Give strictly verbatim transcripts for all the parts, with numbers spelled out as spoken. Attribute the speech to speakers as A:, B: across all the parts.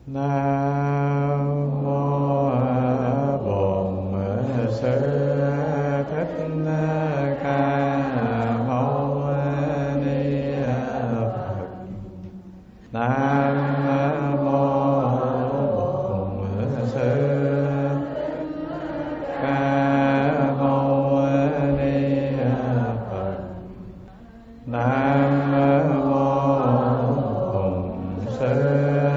A: Nam mô Bổn Sư Thích Ca Mâu Ni Phật. Nam mô Bổn Sư Ca Mâu Ni Phật. Nam mô Bổn Sư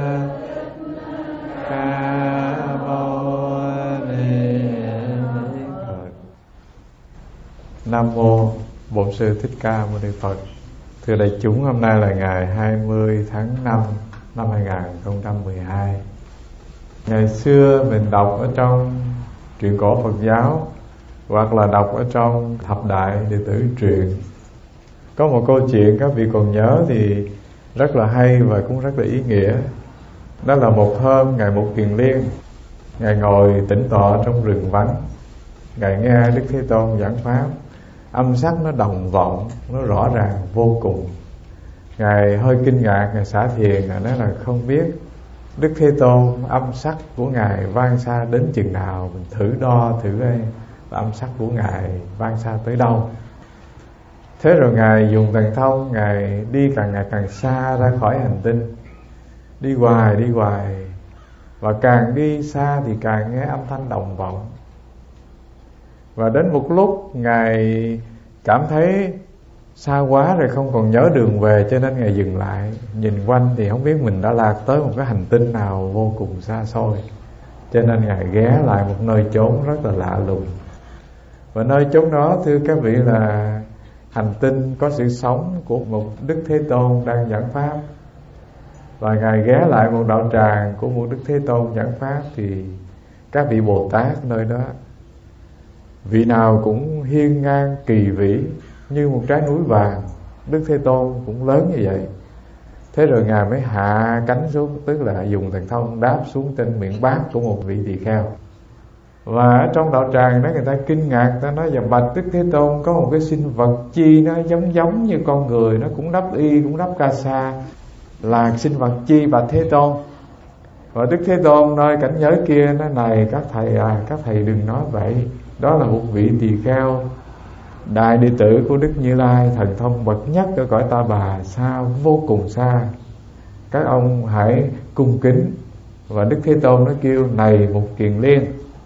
A: Nam mô Bổn Sư Thích Ca Mâu Ni Phật. Thưa đại chúng, hôm nay là ngày hai mươi tháng năm năm hai nghìn không trăm mười hai. Ngày xưa mình đọc ở trong truyện cổ Phật giáo hoặc là đọc ở trong Thập Đại Đệ Tử Truyện, có một câu chuyện các vị còn nhớ thì rất là hay và cũng rất là ý nghĩa. Đó là một hôm Ngài Mục Kiền Liên, Ngài ngồi tĩnh tọa trong rừng vắng, Ngài nghe Đức Thế Tôn giảng pháp. Âm sắc nó đồng vọng, nó rõ ràng vô cùng. Ngài hơi kinh ngạc, Ngài xả thiền, Ngài nói là không biết Đức Thế Tôn âm sắc của Ngài vang xa đến chừng nào. Mình thử đo thử đây, âm sắc của Ngài vang xa tới đâu. Thế rồi Ngài dùng thần thông, Ngài đi càng ngày càng xa ra khỏi hành tinh, đi hoài đi hoài, và càng đi xa thì càng nghe âm thanh đồng vọng. Và đến một lúc Ngài cảm thấy xa quá rồi, không còn nhớ đường về, cho nên Ngài dừng lại, nhìn quanh thì không biết mình đã lạc tới một cái hành tinh nào vô cùng xa xôi. Cho nên Ngài ghé lại một nơi chốn rất là lạ lùng. Và nơi chốn đó, thưa các vị, là hành tinh có sự sống của một Đức Thế Tôn đang giảng pháp. Và Ngài ghé lại một đạo tràng của một Đức Thế Tôn giảng pháp, thì các vị Bồ Tát nơi đó, vị nào cũng hiên ngang kỳ vĩ như một trái núi vàng. Đức Thế Tôn cũng lớn như vậy. Thế rồi Ngài mới hạ cánh xuống, tức là dùng thần thông đáp xuống trên miệng bát của một vị tỳ kheo. Và ở trong đạo tràng đó người ta kinh ngạc, người ta nói: "Và bạch Đức Thế Tôn, có một cái sinh vật chi nó giống giống như con người, nó cũng đắp y, cũng đắp ca sa, là sinh vật chi bạch Thế Tôn?" Và Đức Thế Tôn nơi cảnh giới kia nói: "Này các thầy à, các thầy đừng nói vậy. Đó là một vị tỳ kheo, đại đệ tử của Đức Như Lai, thần thông bậc nhất ở cõi Ta Bà, xa vô cùng xa. Các ông hãy cung kính." Và Đức Thế Tôn nó kêu: "Này Mục Kiền Liên,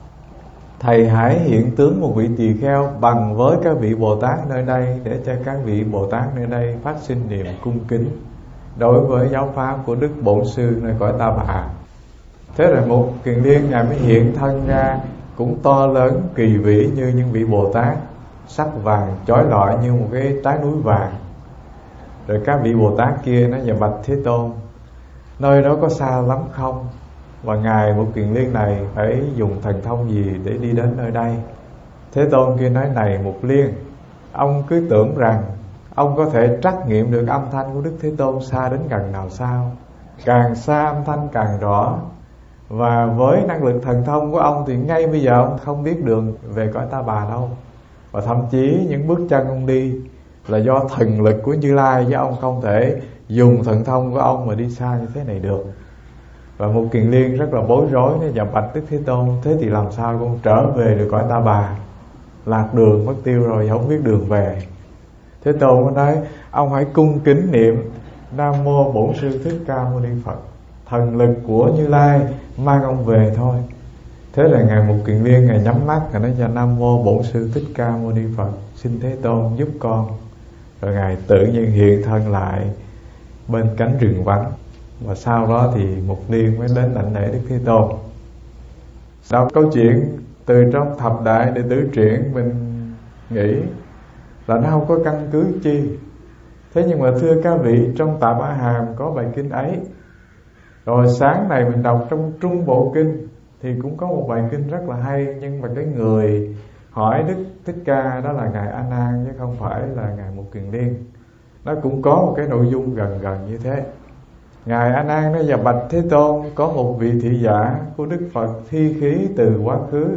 A: thầy hãy hiện tướng một vị tỳ kheo bằng với các vị Bồ Tát nơi đây, để cho các vị Bồ Tát nơi đây phát sinh niềm cung kính đối với giáo pháp của Đức Bổn Sư nơi cõi Ta Bà." Thế rồi Mục Kiền Liên Ngài mới hiện thân ra, cũng to lớn kỳ vĩ như những vị Bồ Tát, sắc vàng chói lọi như một cái trái núi vàng. Rồi các vị Bồ Tát kia nói: "Dạ bạch Thế Tôn, nơi đó có xa lắm không? Và Ngài Mục Kiền Liên này phải dùng thần thông gì để đi đến nơi đây?" Thế Tôn kia nói: "Này Mục Liên, ông cứ tưởng rằng ông có thể trắc nghiệm được âm thanh của Đức Thế Tôn xa đến gần nào sao? Càng xa âm thanh càng rõ. Và với năng lực thần thông của ông thì ngay bây giờ ông không biết đường về cõi Ta Bà đâu. Và thậm chí những bước chân ông đi là do thần lực của Như Lai, chứ ông không thể dùng thần thông của ông mà đi xa như thế này được." Và Mục Kiền Liên rất là bối rối, nói: "Dạ bạch Đức Thế Tôn, thế thì làm sao con trở về được cõi Ta Bà? Lạc đường mất tiêu rồi, không biết đường về." Thế Tôn có nói: "Ông hãy cung kính niệm Nam mô Bổn Sư Thích Ca Mâu Ni Phật, thần lực của Như Lai mang ông về thôi." Thế là Ngài Mục Kiền Liên Ngài nhắm mắt, Ngài nói: "Cho Nam mô Bổn Sư Thích Ca Mâu Ni Phật, xin Thế Tôn giúp con." Rồi Ngài tự nhiên hiện thân lại bên cánh rừng vắng. Và sau đó thì Mục Liên mới đến đảnh lễ Đức Thế Tôn. Đọc câu chuyện từ trong Thập Đại Đệ Tử Truyện, mình nghĩ là nó không có căn cứ chi. Thế nhưng mà thưa các vị, trong Tạp A Hàm có bài kinh ấy. Rồi sáng này mình đọc trong Trung Bộ Kinh thì cũng có một bài kinh rất là hay. Nhưng mà cái người hỏi Đức Thích Ca đó là Ngài A Nan, chứ không phải là Ngài Mục Kiền Liên. Nó cũng có một cái nội dung gần gần như thế. Ngài A Nan nói: "Dạ bạch Thế Tôn, có một vị thị giả của Đức Phật thi khí từ quá khứ,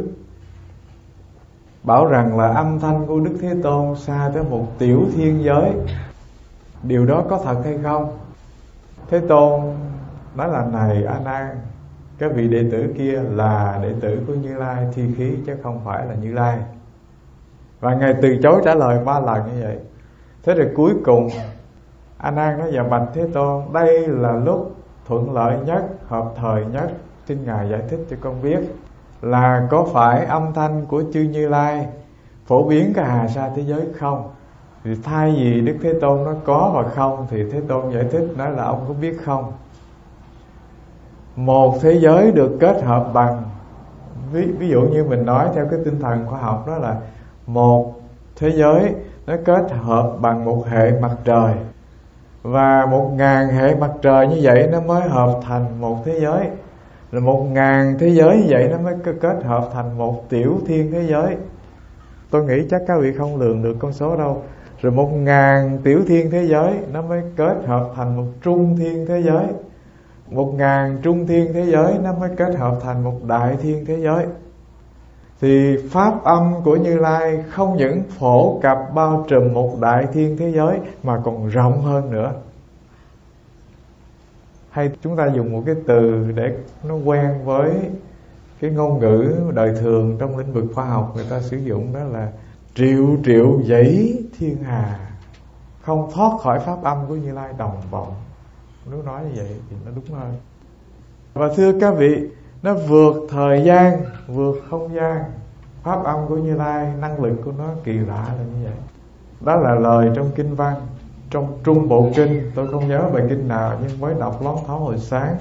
A: bảo rằng là âm thanh của Đức Thế Tôn xa tới một tiểu thiên giới. Điều đó có thật hay không?" Thế Tôn nói là: "Này A Nan, Các vị đệ tử kia là đệ tử của Như Lai thi khí chứ không phải là Như Lai. Và Ngài từ chối trả lời ba lần như vậy. Thế rồi cuối cùng A Nan nói: dạ bạch Thế Tôn, đây là lúc thuận lợi nhất, hợp thời nhất, xin Ngài giải thích cho con biết là có phải âm thanh của chư Như Lai phổ biến cả hà sa thế giới không? Thì thay vì Đức Thế Tôn nói có và không, thì Thế Tôn giải thích nói là ông có biết không? Một thế giới được kết hợp bằng, ví, ví dụ như mình nói theo cái tinh thần khoa học, đó là một thế giới nó kết hợp bằng một hệ mặt trời, và một ngàn hệ mặt trời như vậy nó mới hợp thành một thế giới. Rồi một ngàn thế giới như vậy nó mới kết hợp thành một tiểu thiên thế giới. Tôi nghĩ chắc các vị không lường được con số đâu. Rồi một ngàn tiểu thiên thế giới nó mới kết hợp thành một trung thiên thế giới. Một ngàn trung thiên thế giới nó mới kết hợp thành một đại thiên thế giới. Thì pháp âm của Như Lai không những phổ cập bao trùm một đại thiên thế giới mà còn rộng hơn nữa. Hay chúng ta dùng một cái từ để nó quen với cái ngôn ngữ đời thường trong lĩnh vực khoa học, người ta sử dụng đó là triệu triệu dãy thiên hà không thoát khỏi pháp âm của Như Lai đồng vọng. Nếu nói như vậy thì nó đúng hơn. Và thưa các vị, nó vượt thời gian, vượt không gian. Pháp âm của Như Lai, năng lực của nó kỳ lạ là như vậy. Đó là lời trong kinh văn, trong Trung Bộ Kinh. Tôi không nhớ bài kinh nào, nhưng mới đọc lóng thóng hồi sáng.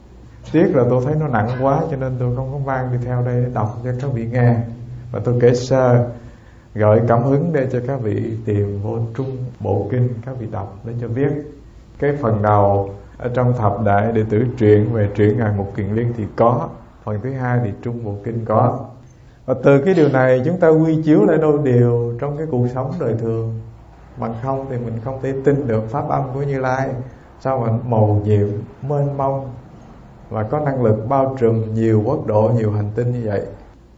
A: Tiếc là tôi thấy nó nặng quá, cho nên tôi không có mang đi theo đây để đọc cho các vị nghe. Và tôi kể sơ, gợi cảm hứng để cho các vị tìm vô Trung Bộ Kinh, các vị đọc để cho biết. Cái phần đầu ở trong thập đại đệ tử truyện về truyện Ngài Mục Kiền Liên thì có. Phần thứ hai thì Trung Bộ Kinh có. Và từ cái điều này chúng ta quy chiếu lại đôi điều trong cái cuộc sống đời thường. Bằng không thì mình không thể tin được pháp âm của Như Lai sao mà màu nhiệm, mênh mông và có năng lực bao trùm nhiều quốc độ, nhiều hành tinh như vậy.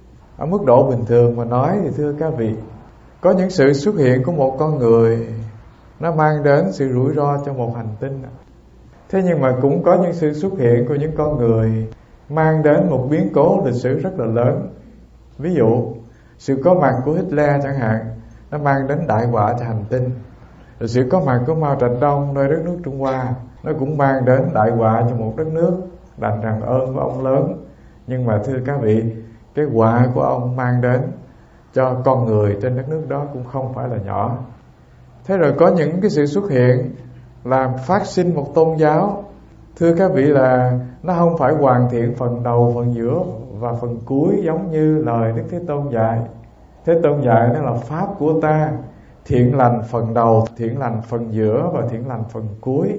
A: Ở mức độ bình thường mà nói thì thưa các vị, có những sự xuất hiện của một con người nó mang đến sự rủi ro cho một hành tinh. Thế nhưng mà cũng có những sự xuất hiện của những con người mang đến một biến cố lịch sử rất là lớn. Ví dụ, sự có mặt của Hitler chẳng hạn, nó mang đến đại họa cho hành tinh. Rồi sự có mặt của Mao Trạch Đông nơi đất nước Trung Hoa, nó cũng mang đến đại họa cho một đất nước. Đành rằng ơn của ông lớn, nhưng mà thưa các vị, cái họa của ông mang đến cho con người trên đất nước đó cũng không phải là nhỏ. Thế rồi có những cái sự xuất hiện làm phát sinh một tôn giáo. Thưa các vị, là nó không phải hoàn thiện phần đầu, phần giữa và phần cuối giống như lời Đức Thế Tôn dạy. Thế Tôn dạy đó là pháp của ta, thiện lành phần đầu, thiện lành phần giữa và thiện lành phần cuối.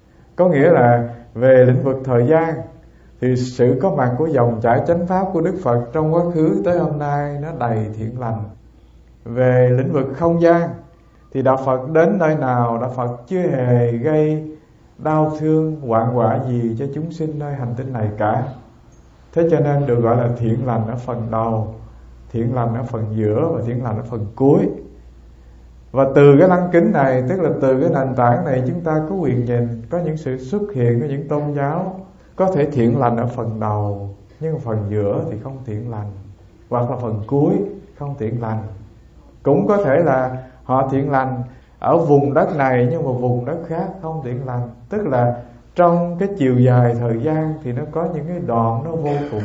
A: Có nghĩa là về lĩnh vực thời gian thì sự có mặt của dòng chảy chánh pháp của Đức Phật trong quá khứ tới hôm nay nó đầy thiện lành. Về lĩnh vực không gian thì Đạo Phật đến nơi nào, Đạo Phật chưa hề gây đau thương, hoạn họa gì cho chúng sinh nơi hành tinh này cả. Thế cho nên được gọi là thiện lành ở phần đầu, thiện lành ở phần giữa và thiện lành ở phần cuối. Và từ cái lăng kính này, tức là từ cái nền tảng này, chúng ta có quyền nhìn có những sự xuất hiện của những tôn giáo có thể thiện lành ở phần đầu, nhưng phần giữa thì không thiện lành, hoặc là phần cuối không thiện lành. Cũng có thể là họ thiện lành ở vùng đất này, nhưng mà vùng đất khác không thiện lành. Tức là trong cái chiều dài thời gian thì nó có những cái đoạn nó vô cùng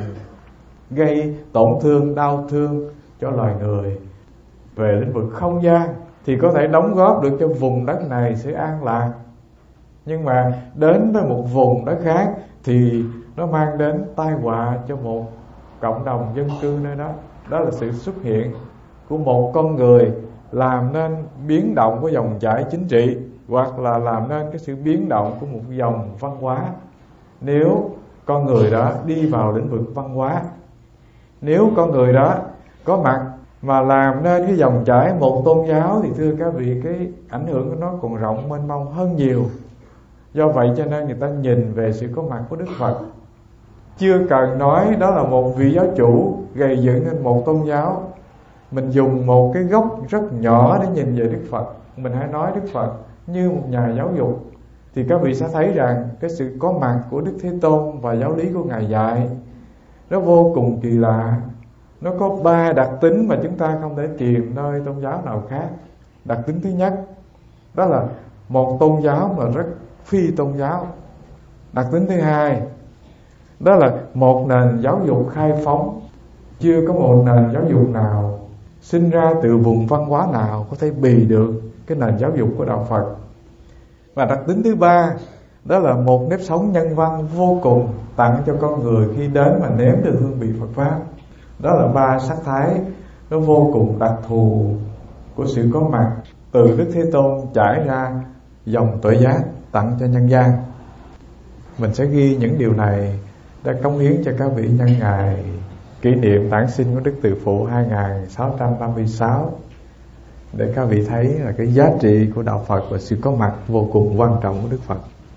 A: gây tổn thương, đau thương cho loài người. Về lĩnh vực không gian thì có thể đóng góp được cho vùng đất này sẽ an lạc, nhưng mà đến với một vùng đất khác thì nó mang đến tai họa cho một cộng đồng dân cư nơi đó. Đó là sự xuất hiện của một con người làm nên biến động của dòng chảy chính trị, hoặc là làm nên cái sự biến động của một dòng văn hóa. Nếu con người đó đi vào lĩnh vực văn hóa, nếu con người đó có mặt mà làm nên cái dòng chảy một tôn giáo, thì thưa các vị, cái ảnh hưởng của nó còn rộng mênh mông hơn nhiều. Do vậy cho nên người ta nhìn về sự có mặt của Đức Phật, chưa cần nói đó là một vị giáo chủ gây dựng nên một tôn giáo. Mình dùng một cái góc rất nhỏ để nhìn về Đức Phật. Mình hãy nói Đức Phật như một nhà giáo dục, thì các vị sẽ thấy rằng cái sự có mặt của Đức Thế Tôn và giáo lý của Ngài dạy nó vô cùng kỳ lạ. Nó có ba đặc tính mà chúng ta không thể tìm nơi tôn giáo nào khác. Đặc tính thứ nhất, đó là một tôn giáo mà rất phi tôn giáo. Đặc tính thứ hai, đó là một nền giáo dục khai phóng. Chưa có một nền giáo dục nào sinh ra từ vùng văn hóa nào có thể bì được cái nền giáo dục của Đạo Phật. Và đặc tính thứ ba, đó là một nếp sống nhân văn vô cùng tặng cho con người khi đến mà nếm được hương vị Phật Pháp. Đó là ba sắc thái nó vô cùng đặc thù của sự có mặt từ Đức Thế Tôn trải ra dòng tuệ giác tặng cho nhân gian. Mình sẽ ghi những điều này đã cống hiến cho các vị nhân ngày kỷ niệm đản sinh của Đức Từ Phụ hai nghìn sáu trăm ba mươi sáu, để các vị thấy là cái giá trị của Đạo Phật và sự có mặt vô cùng quan trọng của Đức Phật.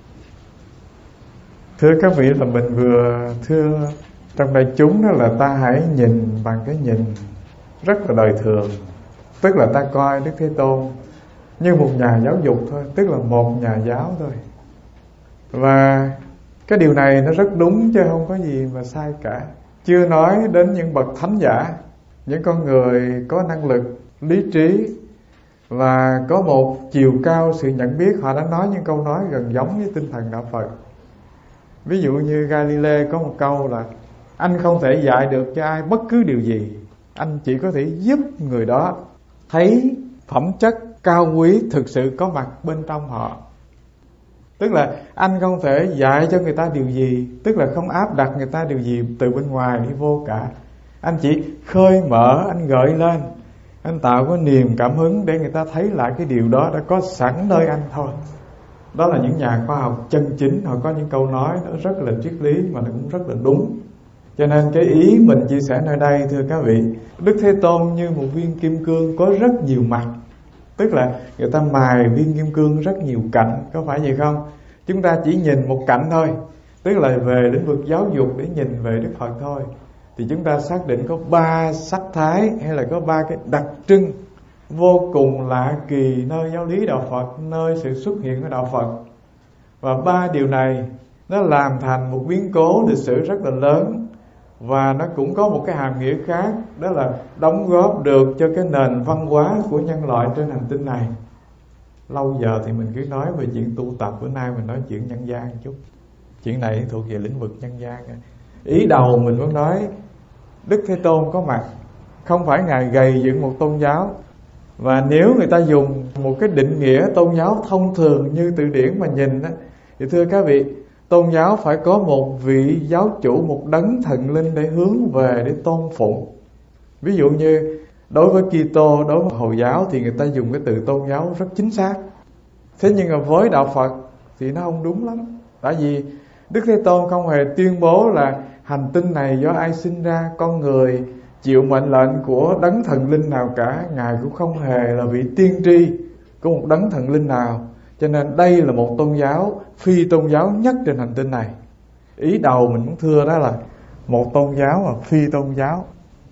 A: Thưa các vị, là mình vừa thưa trong đại chúng đó là ta hãy nhìn bằng cái nhìn rất là đời thường. Tức là ta coi Đức Thế Tôn như một nhà giáo dục thôi, tức là một nhà giáo thôi. Và cái điều này nó rất đúng chứ không có gì mà sai cả. Chưa nói đến những bậc thánh giả, những con người có năng lực, lý trí và có một chiều cao sự nhận biết. Họ đã nói những câu nói gần giống với tinh thần Đạo Phật. Ví dụ như Galilei có một câu là: anh không thể dạy được cho ai bất cứ điều gì, anh chỉ có thể giúp người đó thấy phẩm chất cao quý thực sự có mặt bên trong họ. Tức là anh không thể dạy cho người ta điều gì, tức là không áp đặt người ta điều gì từ bên ngoài đi vô cả. Anh chỉ khơi mở, anh gợi lên, anh tạo có niềm cảm hứng để người ta thấy lại cái điều đó đã có sẵn nơi anh thôi. Đó là những nhà khoa học chân chính, họ có những câu nói nó rất là triết lý mà nó cũng rất là đúng. Cho nên cái ý mình chia sẻ nơi đây, thưa các vị, Đức Thế Tôn như một viên kim cương có rất nhiều mặt. Tức là người ta mài viên kim cương rất nhiều cạnh, có phải vậy không? Chúng ta chỉ nhìn một cạnh thôi, tức là về lĩnh vực giáo dục để nhìn về Đức Phật thôi, thì chúng ta xác định có ba sắc thái hay là có ba cái đặc trưng vô cùng lạ kỳ nơi giáo lý Đạo Phật, nơi sự xuất hiện của Đạo Phật. Và ba điều này nó làm thành một biến cố lịch sử rất là lớn. Và nó cũng có một cái hàm nghĩa khác, đó là đóng góp được cho cái nền văn hóa của nhân loại trên hành tinh này. Lâu giờ thì mình cứ nói về chuyện tu tập, bữa nay mình nói chuyện nhân gian một chút. Chuyện này thuộc về lĩnh vực nhân gian. Ý đầu mình muốn nói Đức Thế Tôn có mặt, không phải Ngài gầy dựng một tôn giáo. Và nếu người ta dùng một cái định nghĩa tôn giáo thông thường như từ điển mà nhìn á, thì thưa các vị, tôn giáo phải có một vị giáo chủ, một đấng thần linh để hướng về, để tôn phụng. Ví dụ như đối với Kitô, đối với Hồi giáo thì người ta dùng cái từ tôn giáo rất chính xác. Thế nhưng mà với Đạo Phật thì nó không đúng lắm. Tại vì Đức Thế Tôn không hề tuyên bố là hành tinh này do ai sinh ra, con người chịu mệnh lệnh của đấng thần linh nào cả. Ngài cũng không hề là vị tiên tri của một đấng thần linh nào. Cho nên đây là một tôn giáo phi tôn giáo nhất trên hành tinh này. Ý đầu mình muốn thưa đó là một tôn giáo mà phi tôn giáo.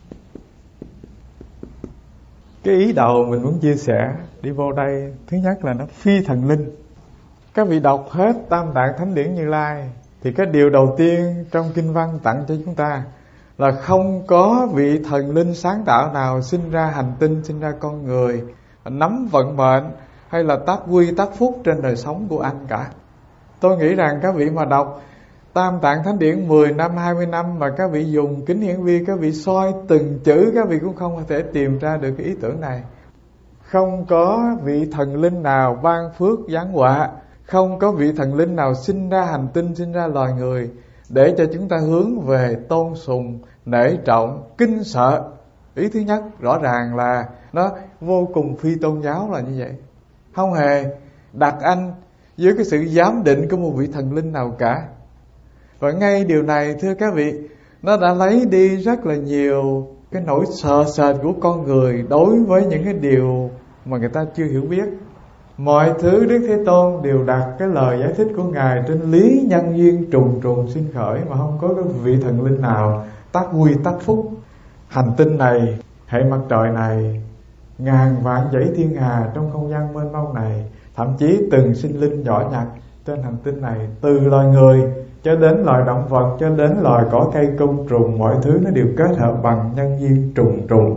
A: Cái ý đầu mình muốn chia sẻ đi vô đây, thứ nhất là nó phi thần linh. Các vị đọc hết Tam Tạng Thánh Điển Như Lai thì cái điều đầu tiên trong kinh văn tặng cho chúng ta là không có vị thần linh sáng tạo nào sinh ra hành tinh, sinh ra con người, nắm vận mệnh hay là tác quy tác phúc trên đời sống của anh cả. Tôi nghĩ rằng các vị mà đọc Tam Tạng Thánh Điển mười năm, hai mươi năm mà các vị dùng kính hiển vi, các vị soi từng chữ, các vị cũng không thể tìm ra được cái ý tưởng này. Không có vị thần linh nào ban phước giáng họa, không có vị thần linh nào sinh ra hành tinh, sinh ra loài người để cho chúng ta hướng về tôn sùng, nể trọng, kinh sợ. Ý thứ nhất rõ ràng là nó vô cùng phi tôn giáo là như vậy. Không hề đặt anh dưới cái sự giám định của một vị thần linh nào cả. Và ngay điều này thưa các vị, nó đã lấy đi rất là nhiều cái nỗi sợ sệt của con người đối với những cái điều mà người ta chưa hiểu biết. Mọi thứ Đức Thế Tôn đều đặt cái lời giải thích của Ngài trên lý nhân duyên trùng trùng sinh khởi, mà không có cái vị thần linh nào tác quy tác phúc. Hành tinh này, hệ mặt trời này, ngàn vạn dãy thiên hà trong không gian mênh mông này, thậm chí từng sinh linh nhỏ nhặt trên hành tinh này, từ loài người cho đến loài động vật, cho đến loài cỏ cây côn trùng, mọi thứ nó đều kết hợp bằng nhân duyên trùng trùng,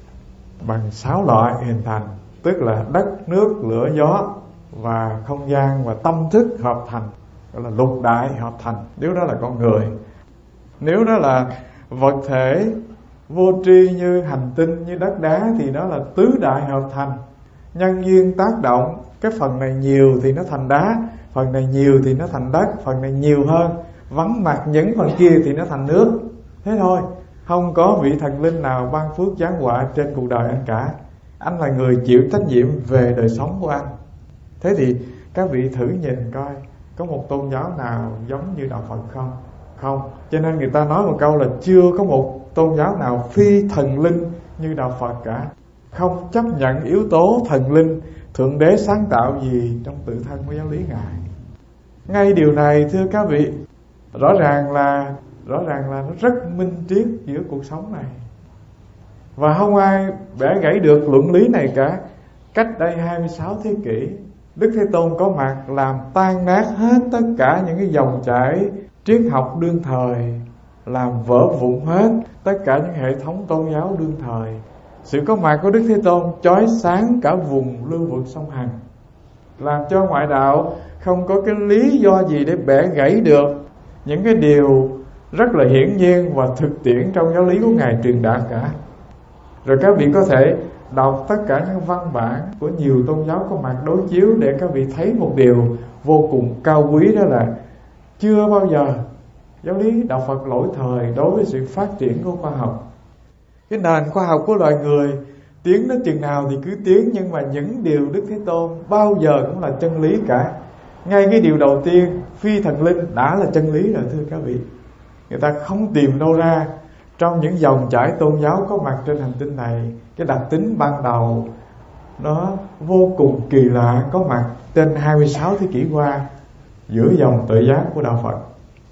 A: bằng sáu loại hình thành, tức là đất, nước, lửa, gió và không gian và tâm thức hợp thành, gọi là lục đại hợp thành. Nếu đó là con người, nếu đó là vật thể vô tri như hành tinh, như đất đá, thì đó là tứ đại hợp thành. Nhân duyên tác động, cái phần này nhiều thì nó thành đá, phần này nhiều thì nó thành đất, phần này nhiều hơn, vắng mặt những phần kia thì nó thành nước. Thế thôi, không có vị thần linh nào ban phước giáng họa trên cuộc đời anh cả. Anh là người chịu trách nhiệm về đời sống của anh. Thế thì các vị thử nhìn coi, có một tôn giáo nào giống như đạo Phật không? Không. Cho nên người ta nói một câu là chưa có một tôn giáo nào phi thần linh như đạo Phật cả. Không chấp nhận yếu tố thần linh, Thượng Đế sáng tạo gì trong tự thân của giáo lý Ngài. Ngay điều này thưa các vị, rõ ràng là rõ ràng là nó rất minh triết giữa cuộc sống này. Và không ai bẻ gãy được luận lý này cả. Cách đây hai mươi sáu thế kỷ, Đức Thế Tôn có mặt làm tan nát hết tất cả những cái dòng chảy triết học đương thời, làm vỡ vụn hết tất cả những hệ thống tôn giáo đương thời. Sự có mặt của Đức Thế Tôn chói sáng cả vùng lưu vực sông Hằng, làm cho ngoại đạo không có cái lý do gì để bẻ gãy được những cái điều rất là hiển nhiên và thực tiễn trong giáo lý của Ngài truyền đạt cả. Rồi các vị có thể đọc tất cả những văn bản của nhiều tôn giáo có mặt đối chiếu để các vị thấy một điều vô cùng cao quý, đó là chưa bao giờ giáo lý đạo Phật lỗi thời đối với sự phát triển của khoa học. Cái nền khoa học của loài người tiến đến chừng nào thì cứ tiến, nhưng mà những điều Đức Thế Tôn bao giờ cũng là chân lý cả. Ngay cái điều đầu tiên, phi thần linh đã là chân lý rồi thưa các vị. Người ta không tìm đâu ra trong những dòng chảy tôn giáo có mặt trên hành tinh này, cái đặc tính ban đầu nó vô cùng kỳ lạ có mặt trên hai mươi sáu thế kỷ qua giữa dòng tự giác của đạo Phật.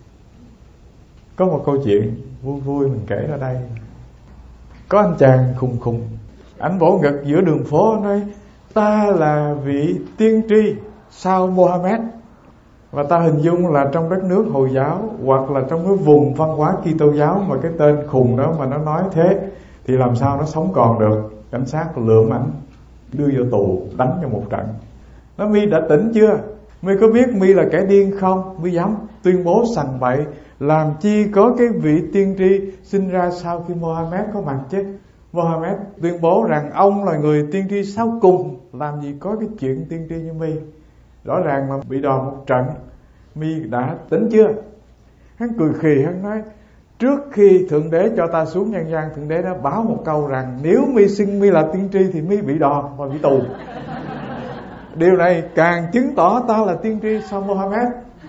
A: Có một câu chuyện vui vui mình kể ra đây. Có anh chàng khùng khùng, anh vỗ ngực giữa đường phố nói: ta là vị tiên tri sau Mohammed. Và ta hình dung là trong đất nước Hồi giáo hoặc là trong cái vùng văn hóa Kitô giáo mà cái tên khùng đó mà nó nói thế thì làm sao nó sống còn được. Cảnh sát lượm ảnh đưa vô tù, đánh cho một trận. Nó: mi đã tỉnh chưa? Mi có biết mi là kẻ điên không? Mi dám tuyên bố sằng bậy, làm chi có cái vị tiên tri sinh ra sau khi Mohammed có mặt chứ. Mohammed tuyên bố rằng ông là người tiên tri sau cùng, làm gì có cái chuyện tiên tri như mi. Rõ ràng mà bị đòn một trận. Mi đã tính chưa? Hắn cười khì, hắn nói: trước khi Thượng Đế cho ta xuống nhân gian, Thượng Đế đã báo một câu rằng nếu mi xưng mi là tiên tri thì mi bị đòn và bị tù. Điều này càng chứng tỏ ta là tiên tri sau Mohammed.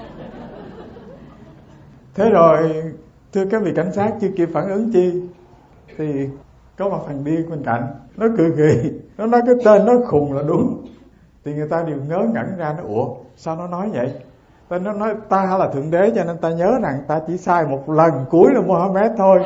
A: Thế rồi thưa các vị cảnh sát chưa kịp phản ứng chi thì có một thằng điên bên cạnh, nó cười khì, nó nói cái tên nó khùng là đúng. Thì người ta đều ngớ ngẩn ra, nó: ủa sao nó nói vậy? Tên nó nói: ta là Thượng Đế cho nên ta nhớ rằng ta chỉ sai một lần cuối là Mohammed thôi.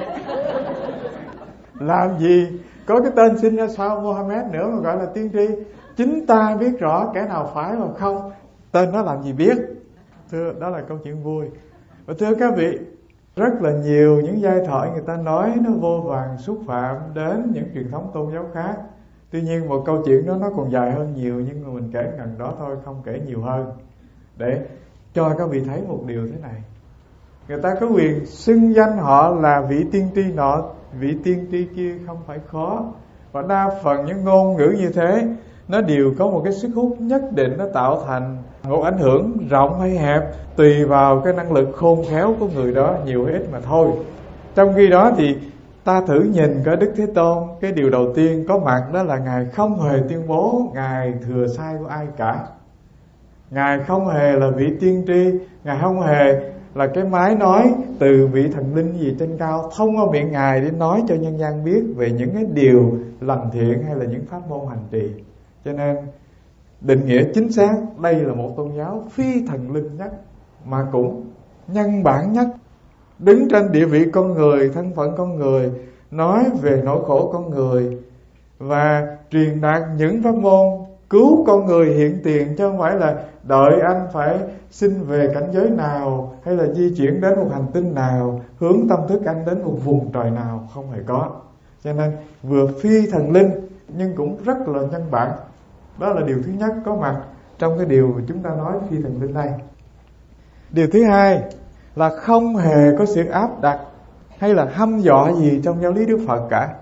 A: Làm gì có cái tên sinh ra sau Mohammed nữa mà gọi là tiên tri. Chính ta biết rõ kẻ nào phải và không, tên nó làm gì biết. Thưa, đó là câu chuyện vui. Và thưa các vị, rất là nhiều những giai thoại người ta nói nó vô vàn xúc phạm đến những truyền thống tôn giáo khác. Tuy nhiên một câu chuyện đó nó còn dài hơn nhiều, nhưng mà mình kể gần đó thôi, không kể nhiều hơn, để cho các vị thấy một điều thế này. Người ta có quyền xưng danh họ là vị tiên tri nọ, vị tiên tri kia không phải khó. Và đa phần những ngôn ngữ như thế nó đều có một cái sức hút nhất định, nó tạo thành một ảnh hưởng rộng hay hẹp tùy vào cái năng lực khôn khéo của người đó, nhiều hay ít mà thôi. Trong khi đó thì ta thử nhìn cái Đức Thế Tôn, cái điều đầu tiên có mặt đó là Ngài không hề tuyên bố Ngài thừa sai của ai cả. Ngài không hề là vị tiên tri, Ngài không hề là cái mái nói từ vị thần linh gì trên cao thông qua miệng Ngài để nói cho nhân gian biết về những cái điều lành thiện hay là những pháp môn hành trì. Cho nên định nghĩa chính xác, đây là một tôn giáo phi thần linh nhất, mà cũng nhân bản nhất, đứng trên địa vị con người, thân phận con người, nói về nỗi khổ con người và truyền đạt những pháp môn cứu con người hiện tiền, chứ không phải là đợi anh phải sinh về cảnh giới nào, hay là di chuyển đến một hành tinh nào, hướng tâm thức anh đến một vùng trời nào, không hề có. Cho nên vừa phi thần linh nhưng cũng rất là nhân bản. Đó là điều thứ nhất có mặt trong cái điều chúng ta nói phi thần linh này. Điều thứ hai là không hề có sự áp đặt hay là hăm dọa gì trong giáo lý Đức Phật cả.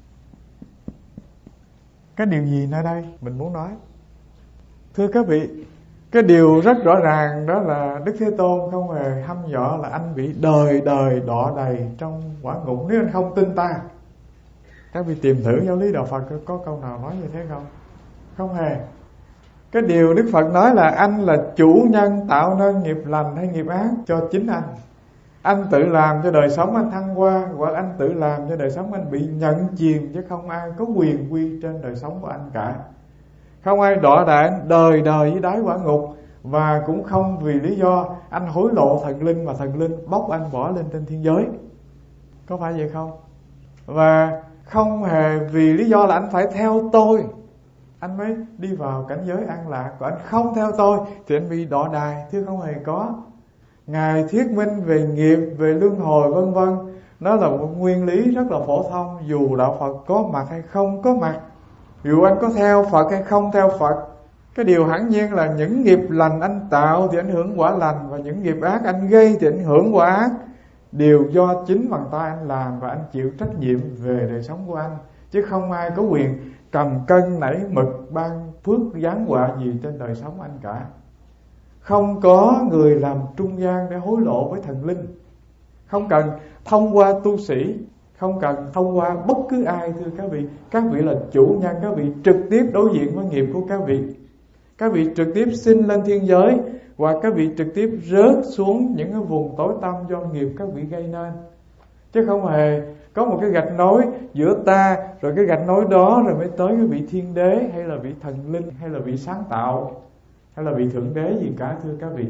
A: Cái điều gì nơi đây mình muốn nói? Thưa các vị, cái điều rất rõ ràng đó là Đức Thế Tôn không hề hăm dọa là anh bị đời đời đọa đầy trong quả ngục nếu anh không tin ta. Các vị tìm thử giáo lý Đạo Phật có câu nào nói như thế không? Không hề. Cái điều Đức Phật nói là anh là chủ nhân tạo nên nghiệp lành hay nghiệp ác cho chính anh. Anh tự làm cho đời sống anh thăng hoa, hoặc anh tự làm cho đời sống anh bị nhận chìm, chứ không ai có quyền quy trên đời sống của anh cả. Không ai đọa đại anh đời đời với đáy quả ngục, và cũng không vì lý do anh hối lộ thần linh mà thần linh bóc anh bỏ lên trên thiên giới. Có phải vậy không? Và không hề vì lý do là anh phải theo tôi anh mới đi vào cảnh giới an lạc, còn anh không theo tôi thì anh bị đọa đài, chứ không hề có. Ngài thuyết minh về nghiệp, về luân hồi vân vân, nó là một nguyên lý rất là phổ thông, dù đạo Phật có mặt hay không có mặt, dù anh có theo Phật hay không theo Phật. Cái điều hẳn nhiên là những nghiệp lành anh tạo thì ảnh hưởng quả lành, và những nghiệp ác anh gây thì ảnh hưởng quả ác, đều do chính bàn tay anh làm, và anh chịu trách nhiệm về đời sống của anh, chứ không ai có quyền cầm cân nảy mực ban phước giáng họa gì trên đời sống anh cả. Không có người làm trung gian để hối lộ với thần linh, không cần thông qua tu sĩ, không cần thông qua bất cứ ai. Thưa các vị, các vị là chủ nhân, các vị trực tiếp đối diện với nghiệp của các vị. Các vị trực tiếp sinh lên thiên giới, hoặc các vị trực tiếp rớt xuống những cái vùng tối tăm do nghiệp các vị gây nên. Chứ không hề có một cái gạch nối giữa ta, rồi cái gạch nối đó rồi mới tới cái vị thiên đế, hay là vị thần linh, hay là vị sáng tạo, hay là vị thượng đế gì cả. Thưa các vị,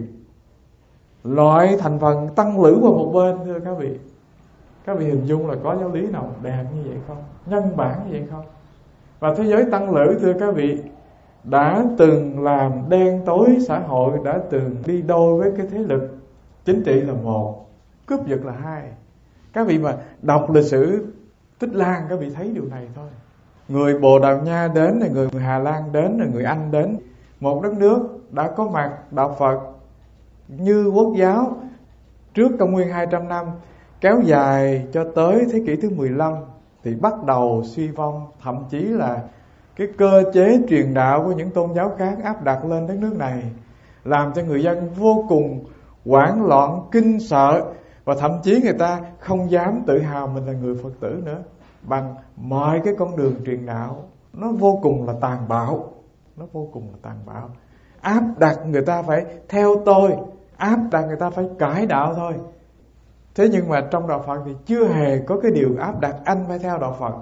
A: loại thành phần tăng lữ qua một bên. Thưa các vị, các vị hình dung là có giáo lý nào đẹp như vậy không, nhân bản như vậy không? Và thế giới tăng lữ, thưa các vị, đã từng làm đen tối xã hội, đã từng đi đôi với cái thế lực chính trị là một, cướp giật là hai. Các vị mà đọc lịch sử Tích Lan, các vị thấy điều này thôi. Người Bồ Đào Nha đến, rồi người Hà Lan đến, rồi người Anh đến. Một đất nước đã có mặt đạo Phật như quốc giáo trước công nguyên hai trăm năm, kéo dài cho tới thế kỷ thứ mười lăm thì bắt đầu suy vong. Thậm chí là cái cơ chế truyền đạo của những tôn giáo khác áp đặt lên đất nước này, làm cho người dân vô cùng hoảng loạn, kinh sợ, và thậm chí người ta không dám tự hào mình là người Phật tử nữa, bằng mọi cái con đường truyền đạo. Nó vô cùng là tàn bạo, nó vô cùng là tàn bạo, áp đặt người ta phải theo tôi, áp đặt người ta phải cải đạo thôi. Thế nhưng mà trong đạo Phật thì chưa hề có cái điều áp đặt anh phải theo đạo Phật.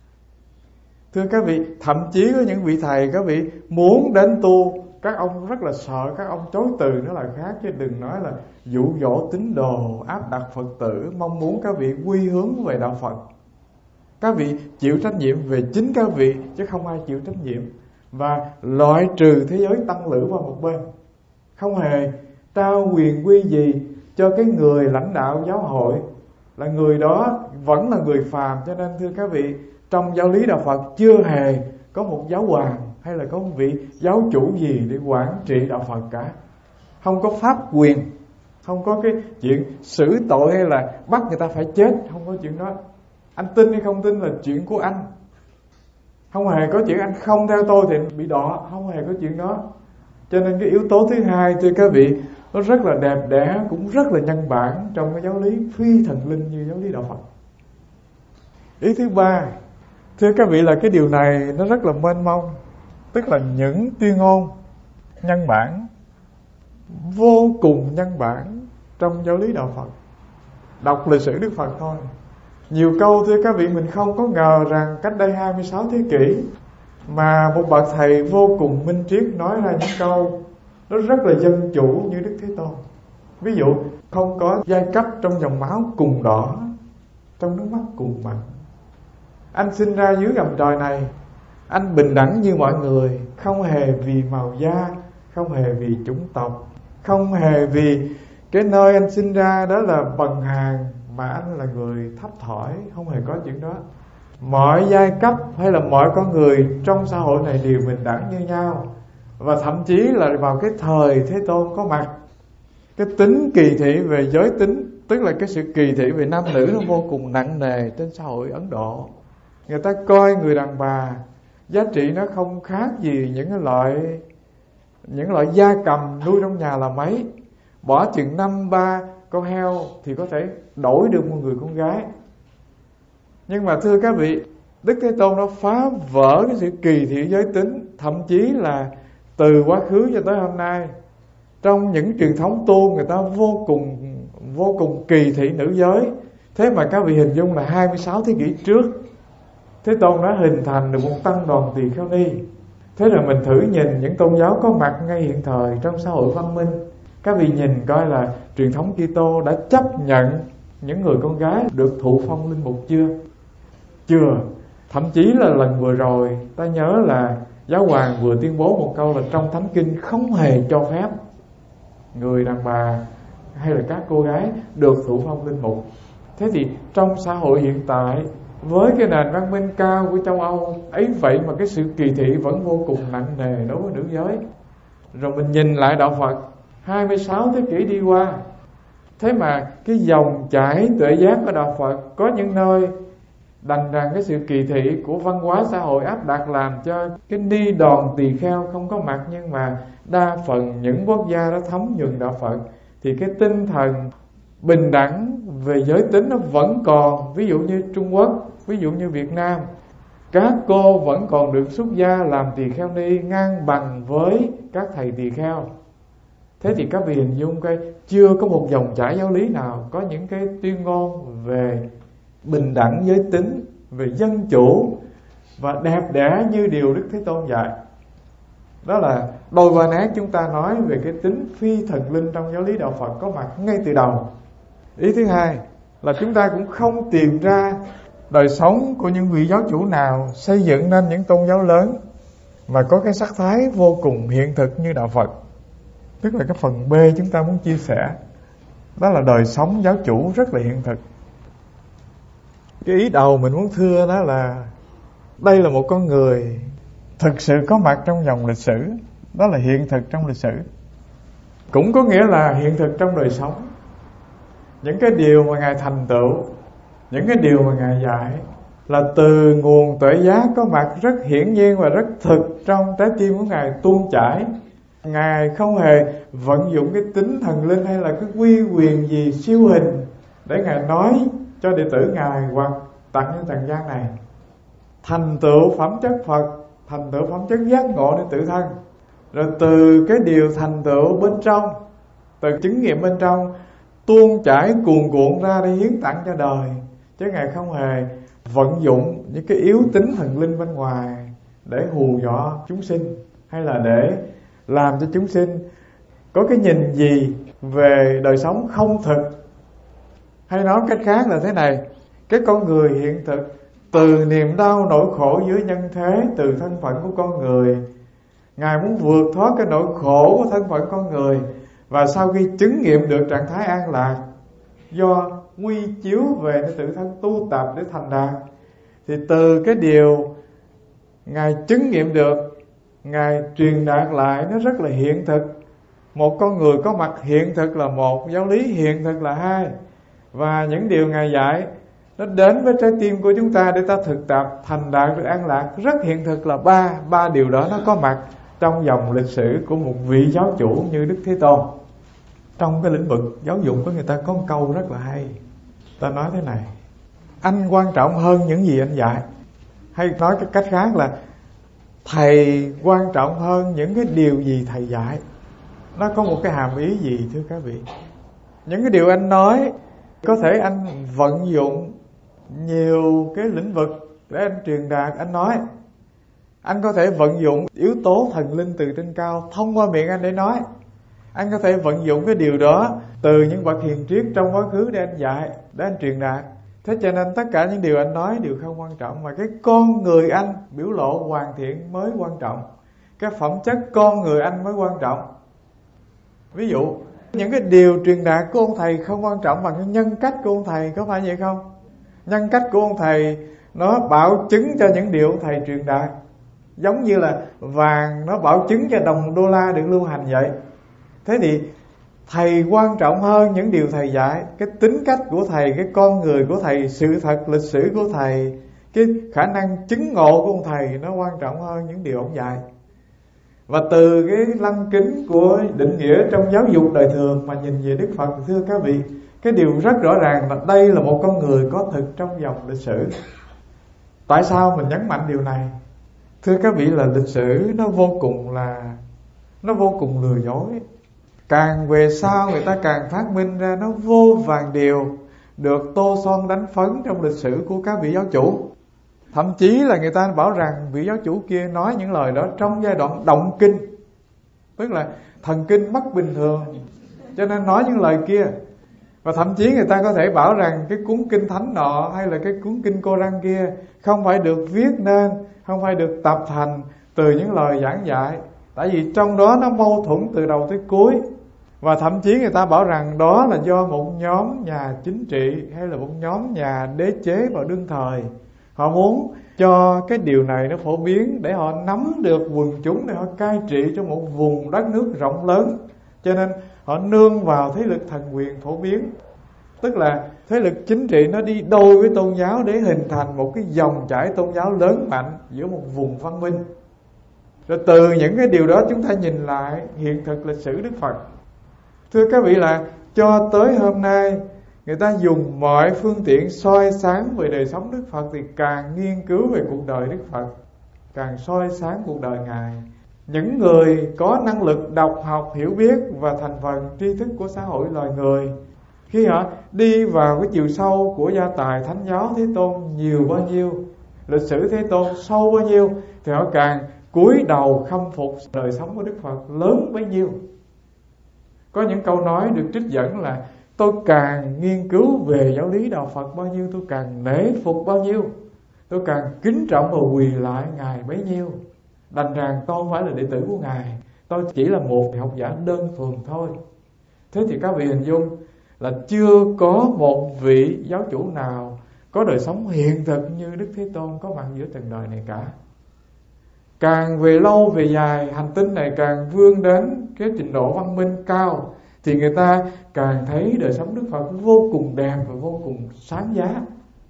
A: Thưa các vị, thậm chí có những vị thầy, các vị muốn đến tu, các ông rất là sợ, các ông chối từ nó là khác, chứ đừng nói là dụ dỗ tín đồ, áp đặt Phật tử, mong muốn các vị quy hướng về đạo Phật. Các vị chịu trách nhiệm về chính các vị, chứ không ai chịu trách nhiệm. Và loại trừ thế giới tăng lữ vào một bên, không hề trao quyền quy gì cho cái người lãnh đạo giáo hội, là người đó vẫn là người phàm. Cho nên thưa các vị, trong giáo lý đạo Phật chưa hề có một giáo hoàng hay là có một vị giáo chủ gì để quản trị đạo Phật cả. Không có pháp quyền, không có cái chuyện xử tội hay là bắt người ta phải chết, không có chuyện đó. Anh tin hay không tin là chuyện của anh. Không hề có chuyện anh không theo tôi thì bị đọa, không hề có chuyện đó. Cho nên cái yếu tố thứ hai, thưa các vị, nó rất là đẹp đẽ, cũng rất là nhân bản trong cái giáo lý phi thần linh như giáo lý đạo Phật. Ý thứ ba, thưa các vị, là cái điều này nó rất là mênh mông. Tức là những tuyên ngôn nhân bản, vô cùng nhân bản trong giáo lý đạo Phật. Đọc lịch sử Đức Phật thôi, nhiều câu thưa các vị mình không có ngờ rằng cách đây hai mươi sáu thế kỷ mà một bậc thầy vô cùng minh triết nói ra những câu nó rất là dân chủ như Đức Thế Tôn. Ví dụ, không có giai cấp trong dòng máu cùng đỏ, trong nước mắt cùng mặn. Anh sinh ra dưới gầm trời này, Anh bình đẳng như mọi người, không hề vì màu da, không hề vì chủng tộc, không hề vì cái nơi anh sinh ra đó là bần hàn mà anh là người thấp thỏi, không hề có chuyện đó. Mọi giai cấp hay là mọi con người trong xã hội này đều bình đẳng như nhau. Và thậm chí là vào cái thời Thế Tôn có mặt, cái tính kỳ thị về giới tính, tức là cái sự kỳ thị về nam nữ nó vô cùng nặng nề trên xã hội Ấn Độ. Người ta coi người đàn bà giá trị nó không khác gì những cái loại những loại gia cầm nuôi trong nhà là mấy. Bỏ chừng năm ba con heo thì có thể đổi được một người con gái. Nhưng mà thưa các vị, Đức Thế Tôn nó phá vỡ cái sự kỳ thị giới tính, thậm chí là từ quá khứ cho tới hôm nay. Trong những truyền thống tu, người ta vô cùng vô cùng kỳ thị nữ giới. Thế mà các vị hình dung là hai mươi sáu thế kỷ trước, Thế Tôn đã hình thành được một tăng đoàn tỳ kheo ni. Thế rồi mình thử nhìn những tôn giáo có mặt ngay hiện thời trong xã hội văn minh. Các vị nhìn coi là truyền thống Kitô đã chấp nhận những người con gái được thụ phong linh mục chưa? Chưa. Thậm chí là lần vừa rồi ta nhớ là Giáo hoàng vừa tuyên bố một câu là trong Thánh Kinh không hề cho phép người đàn bà hay là các cô gái được thụ phong linh mục. Thế thì trong xã hội hiện tại, với cái nền văn minh cao của châu Âu ấy vậy mà cái sự kỳ thị vẫn vô cùng nặng nề đối với nữ giới. Rồi mình nhìn lại đạo Phật hai mươi sáu thế kỷ đi qua, thế mà cái dòng chảy tuệ giác của đạo Phật có những nơi đành rằng cái sự kỳ thị của văn hóa xã hội áp đặt làm cho cái ni đoàn tỳ kheo không có mặt. Nhưng mà đa phần những quốc gia đó thấm nhuần đạo Phật thì cái tinh thần bình đẳng về giới tính nó vẫn còn. Ví dụ như Trung Quốc, ví dụ như Việt Nam, các cô vẫn còn được xuất gia làm tỳ kheo ni ngang bằng với các thầy tỳ kheo. Thế thì các vị hình dung coi, chưa có một dòng chảy giáo lý nào có những cái tuyên ngôn về bình đẳng giới tính, về dân chủ và đẹp đẽ như điều Đức Thế Tôn dạy. Đó là đôi ba nát chúng ta nói về cái tính phi thần linh trong giáo lý đạo Phật có mặt ngay từ đầu. Ý thứ hai là chúng ta cũng không tìm ra đời sống của những vị giáo chủ nào xây dựng nên những tôn giáo lớn mà có cái sắc thái vô cùng hiện thực như đạo Phật. Tức là cái phần B chúng ta muốn chia sẻ, đó là đời sống giáo chủ rất là hiện thực. Cái ý đầu mình muốn thưa đó là đây là một con người thực sự có mặt trong dòng lịch sử, đó là hiện thực trong lịch sử. Cũng có nghĩa là hiện thực trong đời sống. Những cái điều mà Ngài thành tựu, những cái điều mà Ngài dạy là từ nguồn tuệ giác có mặt rất hiển nhiên và rất thực trong trái tim của Ngài tuôn chảy. Ngài không hề vận dụng cái tính thần linh hay là cái quy quyền gì siêu hình để Ngài nói cho đệ tử Ngài hoặc tặng cho trần gian này. Thành tựu phẩm chất Phật, thành tựu phẩm chất giác ngộ để tự thân. Rồi từ cái điều thành tựu bên trong, từ chứng nghiệm bên trong tuôn chảy cuồn cuộn ra để hiến tặng cho đời. Chứ Ngài không hề vận dụng những cái yếu tính thần linh bên ngoài để hù dọa chúng sinh, hay là để làm cho chúng sinh có cái nhìn gì về đời sống không thực. Hay nói cách khác là thế này, cái con người hiện thực từ niềm đau nỗi khổ dưới nhân thế, từ thân phận của con người, Ngài muốn vượt thoát cái nỗi khổ của thân phận con người. Và sau khi chứng nghiệm được trạng thái an lạc do quy chiếu về để tự thân tu tập để thành đạt, thì từ cái điều Ngài chứng nghiệm được, Ngài truyền đạt lại nó rất là hiện thực. Một con người có mặt hiện thực là một, giáo lý hiện thực là hai. Và những điều Ngài dạy nó đến với trái tim của chúng ta để ta thực tập thành đạt được an lạc rất hiện thực là ba. Ba điều đó nó có mặt trong dòng lịch sử của một vị giáo chủ như Đức Thế Tôn. Trong cái lĩnh vực giáo dục của người ta có một câu rất là hay. Ta nói thế này: anh quan trọng hơn những gì anh dạy. Hay nói cái cách khác là thầy quan trọng hơn những cái điều gì thầy dạy. Nó có một cái hàm ý gì thưa các vị? Những cái điều anh nói có thể anh vận dụng nhiều cái lĩnh vực để anh truyền đạt, anh nói. Anh có thể vận dụng yếu tố thần linh từ trên cao thông qua miệng anh để nói. Anh có thể vận dụng cái điều đó từ những bậc hiền triết trong quá khứ để anh dạy, để anh truyền đạt. Thế cho nên tất cả những điều anh nói đều không quan trọng, mà cái con người anh biểu lộ hoàn thiện mới quan trọng. Cái phẩm chất con người anh mới quan trọng. Ví dụ những cái điều truyền đạt của ông thầy không quan trọng bằng cái nhân cách của ông thầy, có phải vậy không? Nhân cách của ông thầy nó bảo chứng cho những điều ông thầy truyền đạt, giống như là vàng nó bảo chứng cho đồng đô la được lưu hành vậy. Thế thì thầy quan trọng hơn những điều thầy dạy. Cái tính cách của thầy, cái con người của thầy, sự thật lịch sử của thầy, cái khả năng chứng ngộ của ông thầy nó quan trọng hơn những điều ông dạy. Và từ cái lăng kính của định nghĩa trong giáo dục đời thường mà nhìn về Đức Phật, thưa các vị, cái điều rất rõ ràng là đây là một con người có thực trong dòng lịch sử. Tại sao mình nhấn mạnh điều này? Thưa các vị, là lịch sử nó vô cùng là nó vô cùng lừa dối. Càng về sau người ta càng phát minh ra nó vô vàn điều được tô son đánh phấn trong lịch sử của các vị giáo chủ. Thậm chí là người ta bảo rằng vị giáo chủ kia nói những lời đó trong giai đoạn động kinh, tức là thần kinh mất bình thường, cho nên nói những lời kia. Và thậm chí người ta có thể bảo rằng cái cuốn kinh thánh nọ hay là cái cuốn kinh Cô Răng kia không phải được viết nên, không phải được tập thành từ những lời giảng dạy, tại vì trong đó nó mâu thuẫn từ đầu tới cuối. Và thậm chí người ta bảo rằng đó là do một nhóm nhà chính trị hay là một nhóm nhà đế chế vào đương thời, họ muốn cho cái điều này nó phổ biến để họ nắm được quần chúng, để họ cai trị cho một vùng đất nước rộng lớn. Cho nên họ nương vào thế lực thần quyền phổ biến, tức là thế lực chính trị nó đi đôi với tôn giáo để hình thành một cái dòng chảy tôn giáo lớn mạnh giữa một vùng văn minh. Rồi từ những cái điều đó chúng ta nhìn lại hiện thực lịch sử Đức Phật. Thưa các vị, là cho tới hôm nay người ta dùng mọi phương tiện soi sáng về đời sống Đức Phật, thì càng nghiên cứu về cuộc đời Đức Phật, càng soi sáng cuộc đời Ngài. Những người có năng lực đọc học hiểu biết và thành phần tri thức của xã hội loài người, khi họ đi vào cái chiều sâu của gia tài thánh giáo Thế Tôn nhiều bao nhiêu, lịch sử Thế Tôn sâu bao nhiêu, thì họ càng cúi đầu khâm phục đời sống của Đức Phật lớn bấy nhiêu. Có những câu nói được trích dẫn là: tôi càng nghiên cứu về giáo lý đạo Phật bao nhiêu, tôi càng nể phục bao nhiêu, tôi càng kính trọng và quỳ lại Ngài bấy nhiêu. Đành rằng tôi không phải là đệ tử của Ngài, tôi chỉ là một học giả đơn thuần thôi. Thế thì các vị hình dung là chưa có một vị giáo chủ nào có đời sống hiện thực như Đức Thế Tôn có mặt giữa trần đời này cả. Càng về lâu về dài, hành tinh này càng vươn đến cái trình độ văn minh cao, thì người ta càng thấy đời sống Đức Phật vô cùng đẹp và vô cùng sáng giá.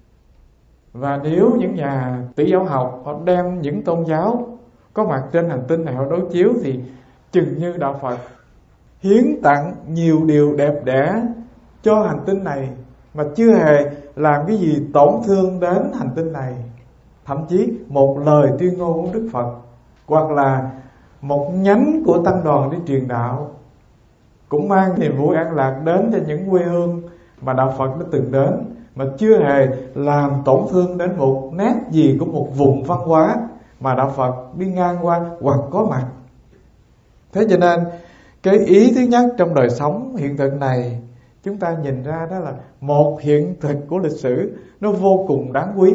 A: Và nếu những nhà tỷ giáo học họ đem những tôn giáo có mặt trên hành tinh này họ đối chiếu, thì chừng như đạo Phật hiến tặng nhiều điều đẹp đẽ cho hành tinh này mà chưa hề làm cái gì tổn thương đến hành tinh này. Thậm chí một lời tuyên ngôn của Đức Phật, hoặc là một nhánh của tăng đoàn đi truyền đạo, cũng mang niềm vui an lạc đến cho những quê hương mà đạo Phật đã từng đến, mà chưa hề làm tổn thương đến một nét gì của một vùng văn hóa mà đạo Phật đi ngang qua hoặc có mặt. Thế cho nên cái ý thứ nhất trong đời sống hiện thực này, chúng ta nhìn ra đó là một hiện thực của lịch sử nó vô cùng đáng quý.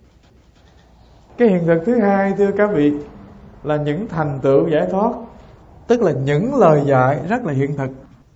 A: Cái hiện thực thứ hai, thưa các vị, là những thành tựu giải thoát, tức là những lời dạy rất là hiện thực.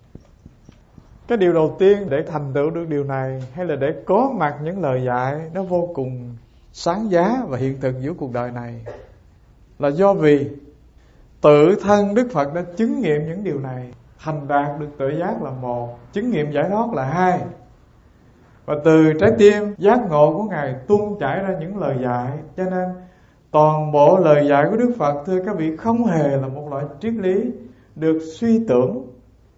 A: Cái điều đầu tiên để thành tựu được điều này, hay là để có mặt những lời dạy nó vô cùng sáng giá và hiện thực giữa cuộc đời này, là do vì tự thân Đức Phật đã chứng nghiệm những điều này. Thành đạt được tự giác là một, chứng nghiệm giải thoát là hai. Và từ trái tim giác ngộ của Ngài tuôn chảy ra những lời dạy. Cho nên toàn bộ lời dạy của Đức Phật, thưa các vị, không hề là một loại triết lý được suy tưởng,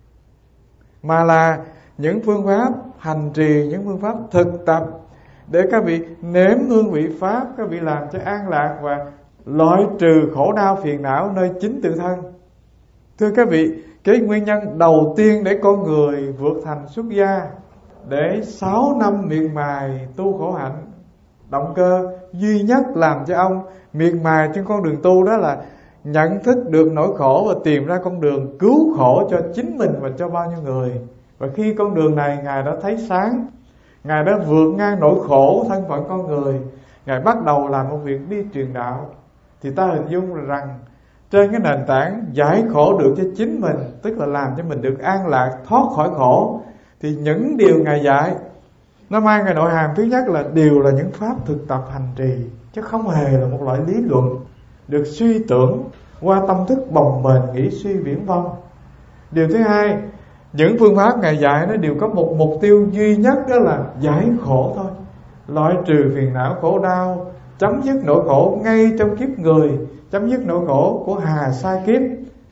A: mà là những phương pháp hành trì, những phương pháp thực tập để các vị nếm hương vị Pháp, các vị làm cho an lạc và loại trừ khổ đau phiền não nơi chính tự thân. Thưa các vị, cái nguyên nhân đầu tiên để con người vượt thành xuất gia, để sáu năm miệt mài tu khổ hạnh, động cơ duy nhất làm cho ông miệt mài trên con đường tu đó là nhận thức được nỗi khổ và tìm ra con đường cứu khổ cho chính mình và cho bao nhiêu người. Và khi con đường này Ngài đã thấy sáng, Ngài đã vượt ngang nỗi khổ thân phận con người, Ngài bắt đầu làm một việc đi truyền đạo. Thì ta hình dung rằng trên cái nền tảng giải khổ được cho chính mình, tức là làm cho mình được an lạc, thoát khỏi khổ, thì những điều Ngài dạy nó mang cái nội hàm thứ nhất là đều là những pháp thực tập hành trì, chứ không hề là một loại lý luận được suy tưởng qua tâm thức bồng bềnh nghĩ suy viễn vông. Điều thứ hai, những phương pháp Ngài dạy nó đều có một mục tiêu duy nhất, đó là giải khổ thôi, loại trừ phiền não khổ đau, chấm dứt nỗi khổ ngay trong kiếp người, chấm dứt nỗi khổ của hà sa kiếp.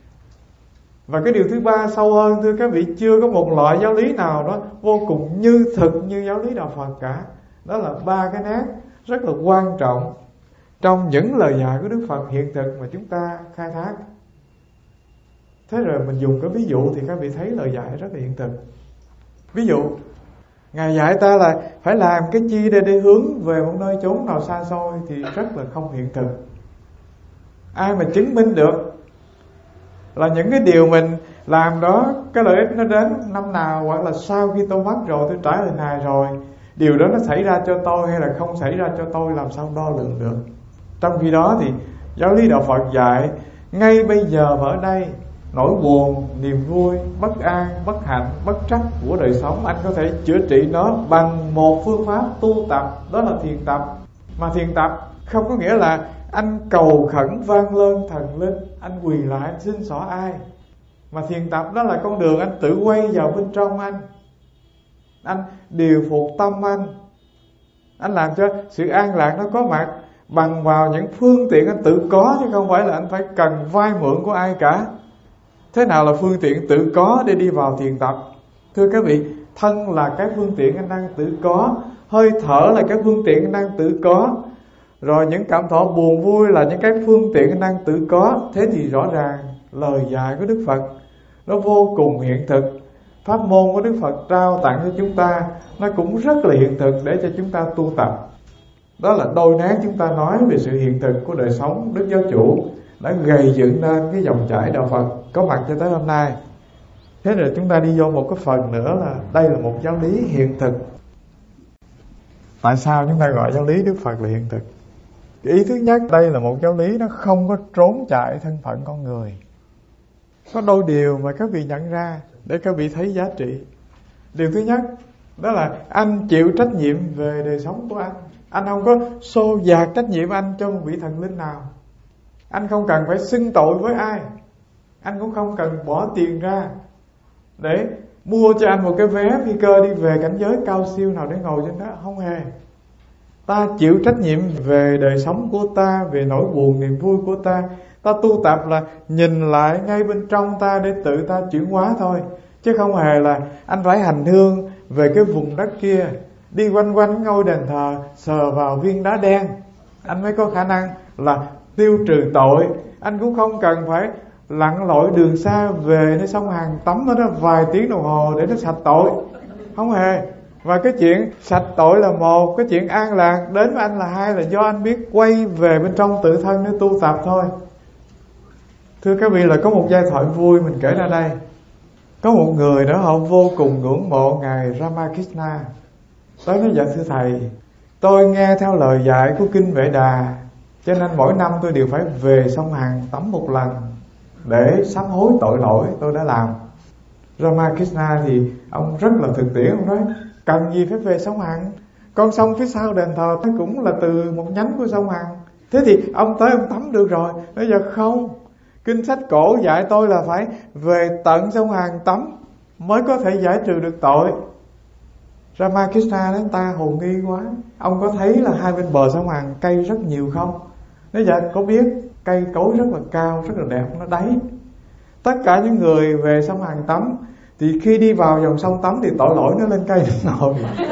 A: Và cái điều thứ ba sâu hơn, thưa các vị, chưa có một loại giáo lý nào đó vô cùng như thực như giáo lý Đạo Phật cả. Đó là ba cái nét rất là quan trọng trong những lời dạy của Đức Phật hiện thực mà chúng ta khai thác. Thế rồi mình dùng cái ví dụ thì các vị thấy lời dạy rất là hiện thực. Ví dụ, Ngài dạy ta là phải làm cái chi để, để hướng về một nơi chốn nào xa xôi thì rất là không hiện thực. Ai mà chứng minh được là những cái điều mình làm đó, cái lợi ích nó đến năm nào, hoặc là sau khi tôi mất rồi, tôi trải hình hài rồi, điều đó nó xảy ra cho tôi hay là không xảy ra cho tôi, làm sao đo lường được. Trong khi đó thì giáo lý Đạo Phật dạy ngay bây giờ và ở đây, nỗi buồn, niềm vui, bất an, bất hạnh, bất trắc của đời sống, anh có thể chữa trị nó bằng một phương pháp tu tập, đó là thiền tập. Mà thiền tập không có nghĩa là anh cầu khẩn vang lơn thần linh, anh quỳ lại anh xin xỏ ai. Mà thiền tập đó là con đường anh tự quay vào bên trong anh, anh điều phục tâm anh, anh làm cho sự an lạc nó có mặt bằng vào những phương tiện anh tự có, chứ không phải là anh phải cần vay mượn của ai cả. Thế nào là phương tiện tự có để đi vào thiền tập? Thưa các vị, thân là cái phương tiện anh đang tự có, hơi thở là cái phương tiện anh đang tự có, rồi những cảm thọ buồn vui là những cái phương tiện anh đang tự có. Thế thì rõ ràng lời dạy của Đức Phật nó vô cùng hiện thực. Pháp môn của Đức Phật trao tặng cho chúng ta nó cũng rất là hiện thực để cho chúng ta tu tập. Đó là đôi nét chúng ta nói về sự hiện thực của đời sống Đức Giáo Chủ đã gầy dựng nên cái dòng chảy Đạo Phật có mặt cho tới hôm nay. Thế rồi chúng ta đi vô một cái phần nữa là đây là một giáo lý hiện thực. Tại sao chúng ta gọi giáo lý Đức Phật là hiện thực? Cái ý thứ nhất, đây là một giáo lý nó không có trốn chạy thân phận con người. Có đôi điều mà các vị nhận ra để các vị thấy giá trị. Điều thứ nhất, đó là anh chịu trách nhiệm về đời sống của anh. Anh không có xô dạt trách nhiệm anh cho một vị thần linh nào. Anh không cần phải xưng tội với ai. Anh cũng không cần bỏ tiền ra để mua cho anh một cái vé phi cơ đi về cảnh giới cao siêu nào để ngồi trên đó. Không hề. Ta chịu trách nhiệm về đời sống của ta, về nỗi buồn niềm vui của ta. Ta tu tập là nhìn lại ngay bên trong ta để tự ta chuyển hóa thôi. Chứ không hề là anh phải hành hương về cái vùng đất kia, đi quanh quanh ngôi đền thờ, sờ vào viên đá đen, anh mới có khả năng là tiêu trừ tội. Anh cũng không cần phải lặn lội đường xa về nơi sông Hàn tắm ở đó vài tiếng đồng hồ để nó sạch tội. Không hề. Và cái chuyện sạch tội là một, cái chuyện an lạc đến với anh là hai, là do anh biết quay về bên trong tự thân để tu tập thôi. Thưa các vị, là có một giai thoại vui mình kể ra đây. Có một người đó họ vô cùng ngưỡng mộ Ngài Ramakrishna. Tới nói: dạ thưa thầy, tôi nghe theo lời dạy của Kinh Vệ Đà, cho nên mỗi năm tôi đều phải về sông Hằng tắm một lần để sám hối tội lỗi tôi đã làm. Ramakrishna thì ông rất là thực tiễn, ông nói: cần gì phải về sông Hằng, con sông phía sau đền thờ nó cũng là từ một nhánh của sông Hằng, thế thì ông tới ông tắm được rồi. Nói: giờ không, kinh sách cổ dạy tôi là phải về tận sông Hằng tắm mới có thể giải trừ được tội. Ramakrishna đến ta hồ nghi quá, ông có thấy là hai bên bờ sông Hằng cây rất nhiều không? Nói: dạ có biết, cây cối rất là cao, rất là đẹp, nó đáy. Tất cả những người về sông Hằng tắm thì khi đi vào dòng sông tắm thì tội lỗi nó lên cây nó ngồi.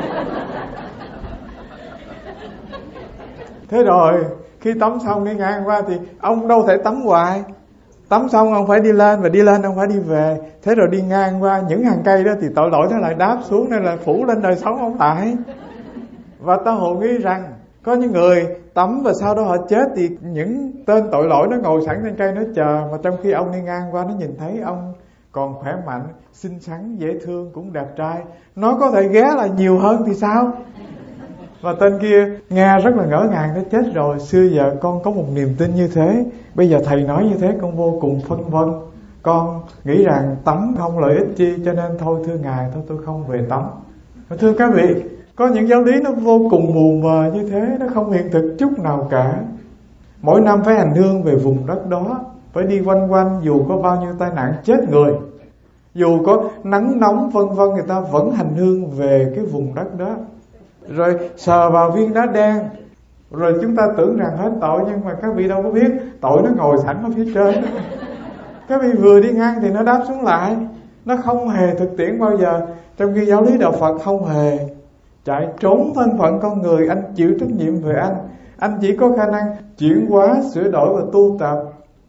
A: Thế rồi khi tắm xong đi ngang qua thì ông đâu thể tắm hoài. Tắm xong ông phải đi lên, và đi lên ông phải đi về. Thế rồi đi ngang qua những hàng cây đó thì tội lỗi nó lại đáp xuống, nên là phủ lên đời sống ông lại. Và ta hồ nghi rằng có những người tắm và sau đó họ chết thì những tên tội lỗi nó ngồi sẵn trên cây nó chờ, mà trong khi ông đi ngang qua nó nhìn thấy ông còn khỏe mạnh, xinh xắn, dễ thương, cũng đẹp trai, nó có thể ghé là nhiều hơn thì sao? Và tên kia nghe rất là ngỡ ngàng, nó chết rồi, xưa giờ con có một niềm tin như thế, bây giờ thầy nói như thế con vô cùng phân vân. Con nghĩ rằng tắm không lợi ích chi, cho nên thôi thưa ngài, thôi tôi không về tắm. Mà thưa các vị, có những giáo lý nó vô cùng mù mờ như thế, nó không hiện thực chút nào cả. Mỗi năm phải hành hương về vùng đất đó, phải đi quanh quanh, dù có bao nhiêu tai nạn chết người, dù có nắng nóng vân vân, người ta vẫn hành hương về cái vùng đất đó. Rồi sờ vào viên đá đen, rồi chúng ta tưởng rằng hết tội, nhưng mà các vị đâu có biết tội nó ngồi sẵn ở phía trên. Các vị vừa đi ngang thì nó đáp xuống lại. Nó không hề thực tiễn bao giờ. Trong khi giáo lý đạo Phật không hề chạy trốn thân phận con người. Anh chịu trách nhiệm về anh. Anh chỉ có khả năng chuyển hóa, sửa đổi và tu tập.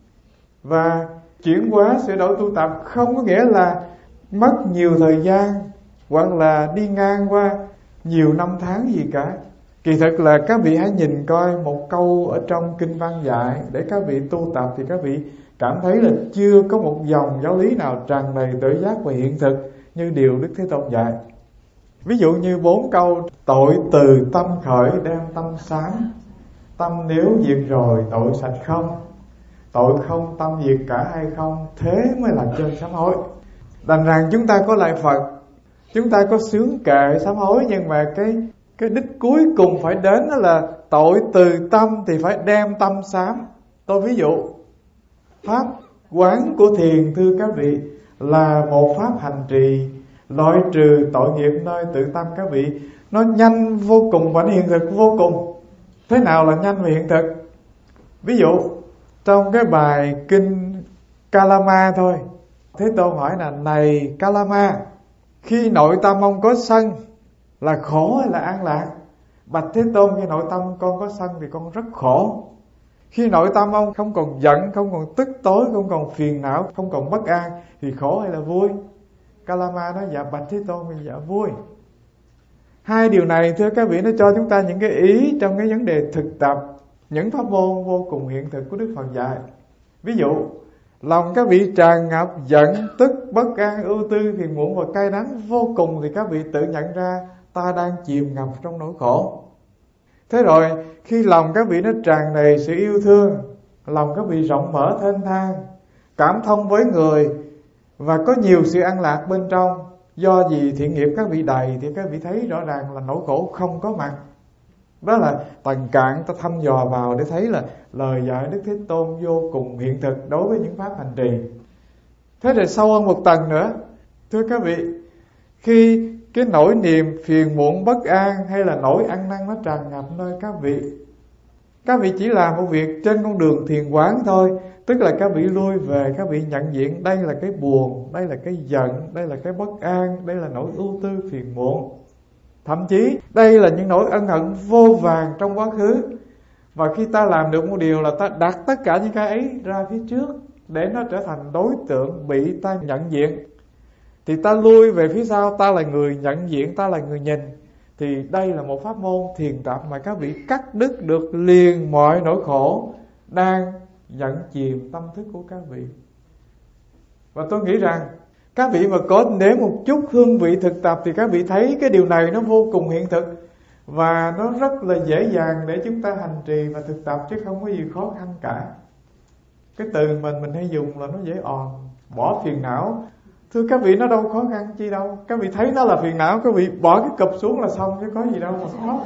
A: Và chuyển hóa, sửa đổi, tu tập không có nghĩa là mất nhiều thời gian hoặc là đi ngang qua nhiều năm tháng gì cả. Kỳ thực là các vị hãy nhìn coi một câu ở trong kinh văn dạy để các vị tu tập, thì các vị cảm thấy là chưa có một dòng giáo lý nào tràn đầy tự giác và hiện thực như điều Đức Thế Tôn dạy. Ví dụ như bốn câu: tội từ tâm khởi đem tâm sáng, tâm nếu diệt rồi tội sạch không, tội không tâm diệt cả hay không, thế mới là chân sám hối. Đành rằng chúng ta có lạy Phật, chúng ta có xướng kệ sám hối, nhưng mà cái cái đích cuối cùng phải đến đó là tội từ tâm thì phải đem tâm sám. Tôi ví dụ, pháp quán của thiền thưa các vị là một pháp hành trì loại trừ tội nghiệp nơi tự tâm các vị. Nó nhanh vô cùng và nó hiện thực vô cùng. Thế nào là nhanh và hiện thực? Ví dụ trong cái bài kinh Kalama thôi, Thế Tôn hỏi là: này Kalama, khi nội tâm ông có sân là khổ hay là an lạc? Bạch Thế Tôn, khi nội tâm con có sân thì con rất khổ. Khi nội tâm ông không còn giận, không còn tức tối, không còn phiền não, không còn bất an thì khổ hay là vui? Kalama nói: dạ bạch Thế Tôn, dạ vui. Hai điều này thưa các vị, nó cho chúng ta những cái ý trong cái vấn đề thực tập những pháp môn vô cùng hiện thực của Đức Phật dạy. Ví dụ lòng các vị tràn ngập giận, tức, bất an, ưu tư, phiền muộn và cay đắng vô cùng, thì các vị tự nhận ra ta đang chìm ngập trong nỗi khổ. Thế rồi khi lòng các vị nó tràn đầy sự yêu thương, lòng các vị rộng mở thênh thang, cảm thông với người và có nhiều sự an lạc bên trong, do gì thiện nghiệp các vị đầy, thì các vị thấy rõ ràng là nỗi khổ không có mặt. Đó là tầng cạn ta thăm dò vào để thấy là lời dạy Đức Thế Tôn vô cùng hiện thực đối với những pháp hành trì. Thế rồi sâu hơn một tầng nữa, thưa các vị, khi cái nỗi niềm phiền muộn bất an hay là nỗi ăn năn nó tràn ngập nơi các vị, các vị chỉ làm một việc trên con đường thiền quán thôi. Tức là các vị lui về, các vị nhận diện đây là cái buồn, đây là cái giận, đây là cái bất an, đây là nỗi ưu tư phiền muộn. Thậm chí đây là những nỗi ân hận vô vàn trong quá khứ. Và khi ta làm được một điều là ta đặt tất cả những cái ấy ra phía trước để nó trở thành đối tượng bị ta nhận diện, thì ta lui về phía sau, ta là người nhận diện, ta là người nhìn. Thì đây là một pháp môn thiền tập mà các vị cắt đứt được liền mọi nỗi khổ đang dẫn chìm tâm thức của các vị. Và tôi nghĩ rằng các vị mà có nếm một chút hương vị thực tập thì các vị thấy cái điều này nó vô cùng hiện thực, và nó rất là dễ dàng để chúng ta hành trì và thực tập, chứ không có gì khó khăn cả. Cái từ mình mình hay dùng là nó dễ òn, bỏ phiền não. Thưa các vị, nó đâu khó khăn chi đâu. Các vị thấy nó là phiền não, các vị bỏ cái cụp xuống là xong, chứ có gì đâu mà khó.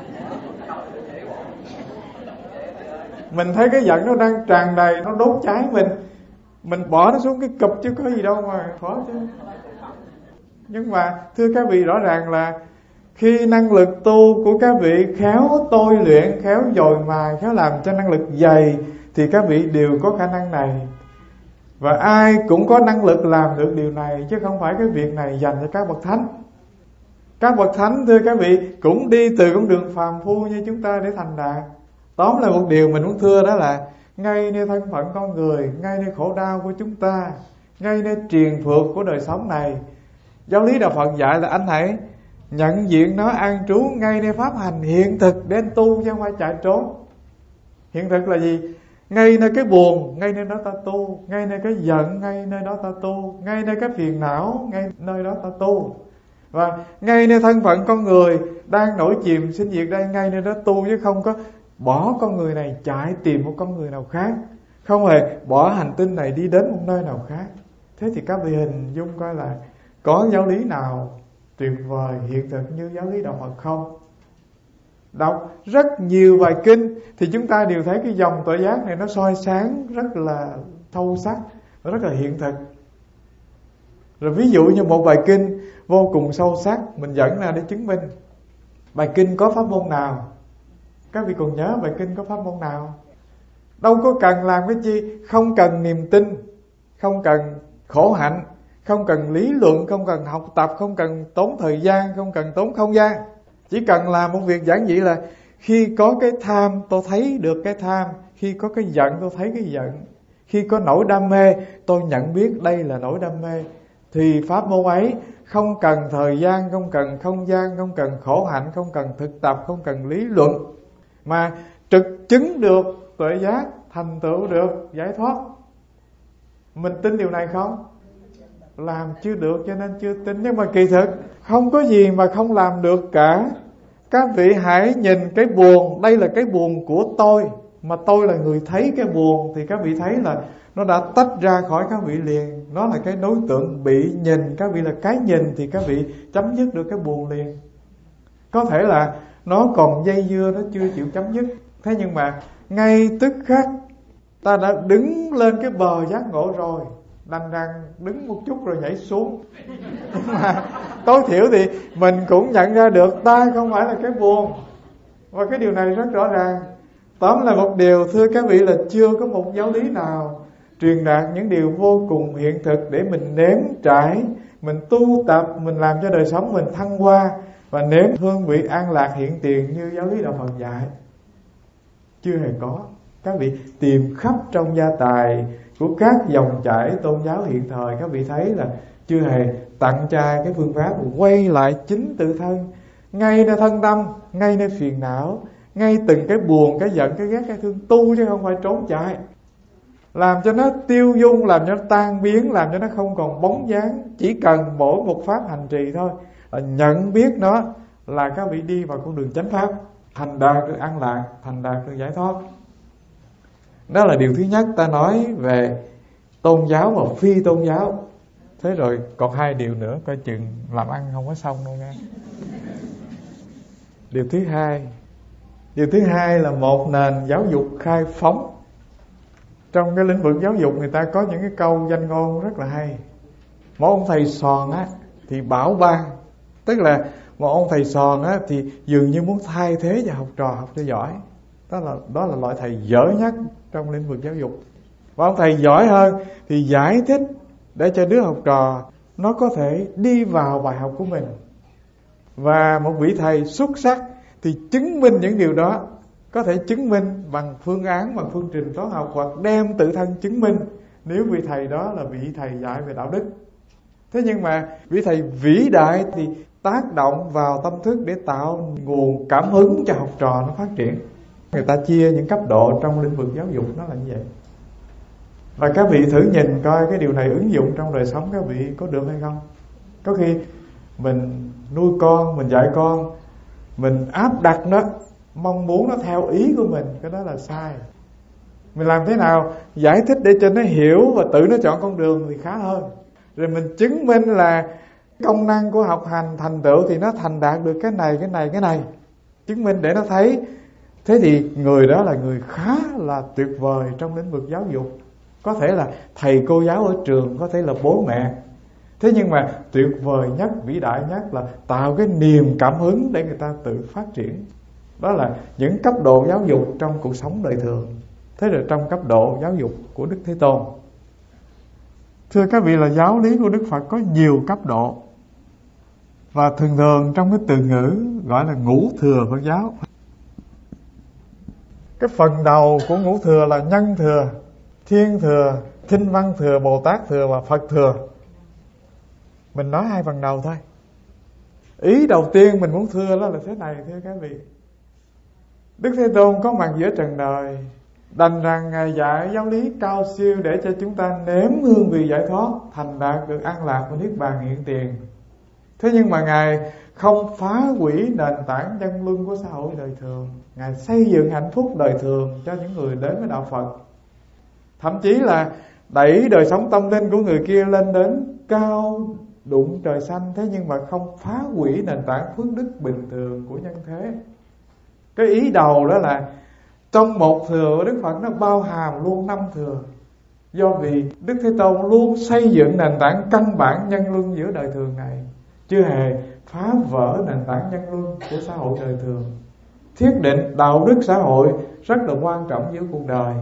A: Mình thấy cái giận nó đang tràn đầy, nó đốt cháy mình, mình bỏ nó xuống cái cụp chứ có gì đâu mà khó chứ. Nhưng mà thưa các vị, rõ ràng là khi năng lực tu của các vị khéo tôi luyện, khéo dồi mài, khéo làm cho năng lực dày, thì các vị đều có khả năng này. Và ai cũng có năng lực làm được điều này, chứ không phải cái việc này dành cho các bậc thánh. Các bậc thánh thưa các vị cũng đi từ con đường phàm phu như chúng ta để thành đạt. Tóm lại một điều mình muốn thưa đó là ngay nơi thân phận con người, ngay nơi khổ đau của chúng ta, ngay nơi triền phược của đời sống này, giáo lý đạo Phật dạy là anh hãy nhận diện nó, an trú ngay nơi pháp hành hiện thực để anh tu, chứ không phải chạy trốn. Hiện thực là gì? Ngay nơi cái buồn, ngay nơi đó ta tu. Ngay nơi cái giận, ngay nơi đó ta tu. Ngay nơi cái phiền não, ngay nơi đó ta tu. Và ngay nơi thân phận con người đang nổi chìm sinh diệt đây, ngay nơi đó tu, chứ không có bỏ con người này chạy tìm một con người nào khác, không hề bỏ hành tinh này đi đến một nơi nào khác. Thế thì các vị hình dung coi là có giáo lý nào tuyệt vời hiện thực như giáo lý đạo Phật không? Đọc rất nhiều bài kinh thì chúng ta đều thấy cái dòng tuệ giác này nó soi sáng rất là sâu sắc, rất là hiện thực. Rồi ví dụ như một bài kinh vô cùng sâu sắc, mình dẫn ra để chứng minh. Bài kinh có pháp môn nào? Các vị còn nhớ bài kinh có pháp môn nào? Đâu có cần làm cái chi, không cần niềm tin, không cần khổ hạnh, không cần lý luận, không cần học tập, không cần tốn thời gian, không cần tốn không gian. Chỉ cần làm một việc giản dị là khi có cái tham tôi thấy được cái tham, khi có cái giận tôi thấy cái giận, khi có nỗi đam mê tôi nhận biết đây là nỗi đam mê. Thì pháp môn ấy không cần thời gian, không cần không gian, không cần khổ hạnh, không cần thực tập, không cần lý luận, mà trực chứng được tuệ giác, thành tựu được giải thoát. Mình tin điều này không? Làm chưa được cho nên chưa tin. Nhưng mà kỳ thực không có gì mà không làm được cả. Các vị hãy nhìn cái buồn, đây là cái buồn của tôi, mà tôi là người thấy cái buồn, thì các vị thấy là nó đã tách ra khỏi các vị liền. Nó là cái đối tượng bị nhìn, các vị là cái nhìn, thì các vị chấm dứt được cái buồn liền. Có thể là nó còn dây dưa, nó chưa chịu chấm dứt, thế nhưng mà ngay tức khắc ta đã đứng lên cái bờ giác ngộ rồi. Đành rằng đứng một chút rồi nhảy xuống. Nhưng mà tối thiểu thì mình cũng nhận ra được ta không phải là cái buồn. Và cái điều này rất rõ ràng. Tóm là một điều, thưa các vị, là chưa có một giáo lý nào truyền đạt những điều vô cùng hiện thực để mình nếm trải, mình tu tập, mình làm cho đời sống mình thăng hoa và nếm hương vị an lạc hiện tiền như giáo lý đạo Phật dạy. Chưa hề có. Các vị tìm khắp trong gia tài của các dòng chảy tôn giáo hiện thời, các vị thấy là chưa hề tặng trai cái phương pháp quay lại chính tự thân, ngay nơi thân tâm, ngay nơi phiền não, ngay từng cái buồn, cái giận, cái ghét, cái thương, tu chứ không phải trốn chạy. Làm cho nó tiêu dung, làm cho nó tan biến, làm cho nó không còn bóng dáng. Chỉ cần mỗi một pháp hành trì thôi là nhận biết nó, là các vị đi vào con đường chánh pháp, thành đạt được an lạc, thành đạt được giải thoát. Đó là điều thứ nhất ta nói về tôn giáo và phi tôn giáo. Thế rồi còn hai điều nữa, coi chừng làm ăn không có xong đâu nha. Điều thứ hai Điều thứ hai là một nền giáo dục khai phóng. Trong cái lĩnh vực giáo dục người ta có những cái câu danh ngôn rất là hay. Một ông thầy sòn á thì bảo ban, tức là một ông thầy sòn á thì dường như muốn thay thế cho học trò học cho giỏi. Đó là, đó là loại thầy dở nhất trong lĩnh vực giáo dục. Và ông thầy giỏi hơn thì giải thích để cho đứa học trò nó có thể đi vào bài học của mình. Và một vị thầy xuất sắc thì chứng minh những điều đó, có thể chứng minh bằng phương án, bằng phương trình toán học, hoặc đem tự thân chứng minh nếu vị thầy đó là vị thầy dạy về đạo đức. Thế nhưng mà vị thầy vĩ đại thì tác động vào tâm thức để tạo nguồn cảm hứng cho học trò nó phát triển. Người ta chia những cấp độ trong lĩnh vực giáo dục nó là như vậy. Và các vị thử nhìn coi cái điều này ứng dụng trong đời sống các vị có được hay không. Có khi mình nuôi con, mình dạy con, mình áp đặt nó, mong muốn nó theo ý của mình, cái đó là sai. Mình làm thế nào giải thích để cho nó hiểu và tự nó chọn con đường thì khá hơn. Rồi mình chứng minh là công năng của học hành thành tựu thì nó thành đạt được cái này, cái này, cái này. Chứng minh để nó thấy. Thế thì người đó là người khá là tuyệt vời trong lĩnh vực giáo dục. Có thể là thầy cô giáo ở trường, có thể là bố mẹ. Thế nhưng mà tuyệt vời nhất, vĩ đại nhất là tạo cái niềm cảm hứng để người ta tự phát triển. Đó là những cấp độ giáo dục trong cuộc sống đời thường. Thế là trong cấp độ giáo dục của Đức Thế Tôn. Thưa các vị, là giáo lý của Đức Phật có nhiều cấp độ. Và thường thường trong cái từ ngữ gọi là ngũ thừa Phật giáo. Cái phần đầu của ngũ thừa là nhân thừa, thiên thừa, Thích Văn thừa, Bồ Tát thừa và Phật thừa. Mình nói hai phần đầu thôi. Ý đầu tiên mình muốn thưa đó là thế này, thưa các vị. Đức Thế Tôn có mặt giữa trần đời, Đành rằng Ngài dạy giáo lý cao siêu để cho chúng ta nếm hương vị giải thoát, thành đạt được an lạc và niết bàn hiện tiền. Thế nhưng mà Ngài không phá hủy nền tảng nhân luân của xã hội đời thường. Ngài xây dựng hạnh phúc đời thường cho những người đến với đạo Phật. Thậm chí là đẩy đời sống tâm linh của người kia lên đến cao đụng trời xanh. Thế nhưng mà không phá hủy nền tảng phước đức bình thường của nhân thế. Cái ý đầu đó là trong một thừa của Đức Phật nó bao hàm luôn năm thừa. Do vì Đức Thế Tôn luôn xây dựng nền tảng căn bản nhân luân giữa đời thường này, chưa hề phá vỡ nền tảng nhân luân của xã hội đời thường. Thiết định đạo đức xã hội rất là quan trọng giữa cuộc đời.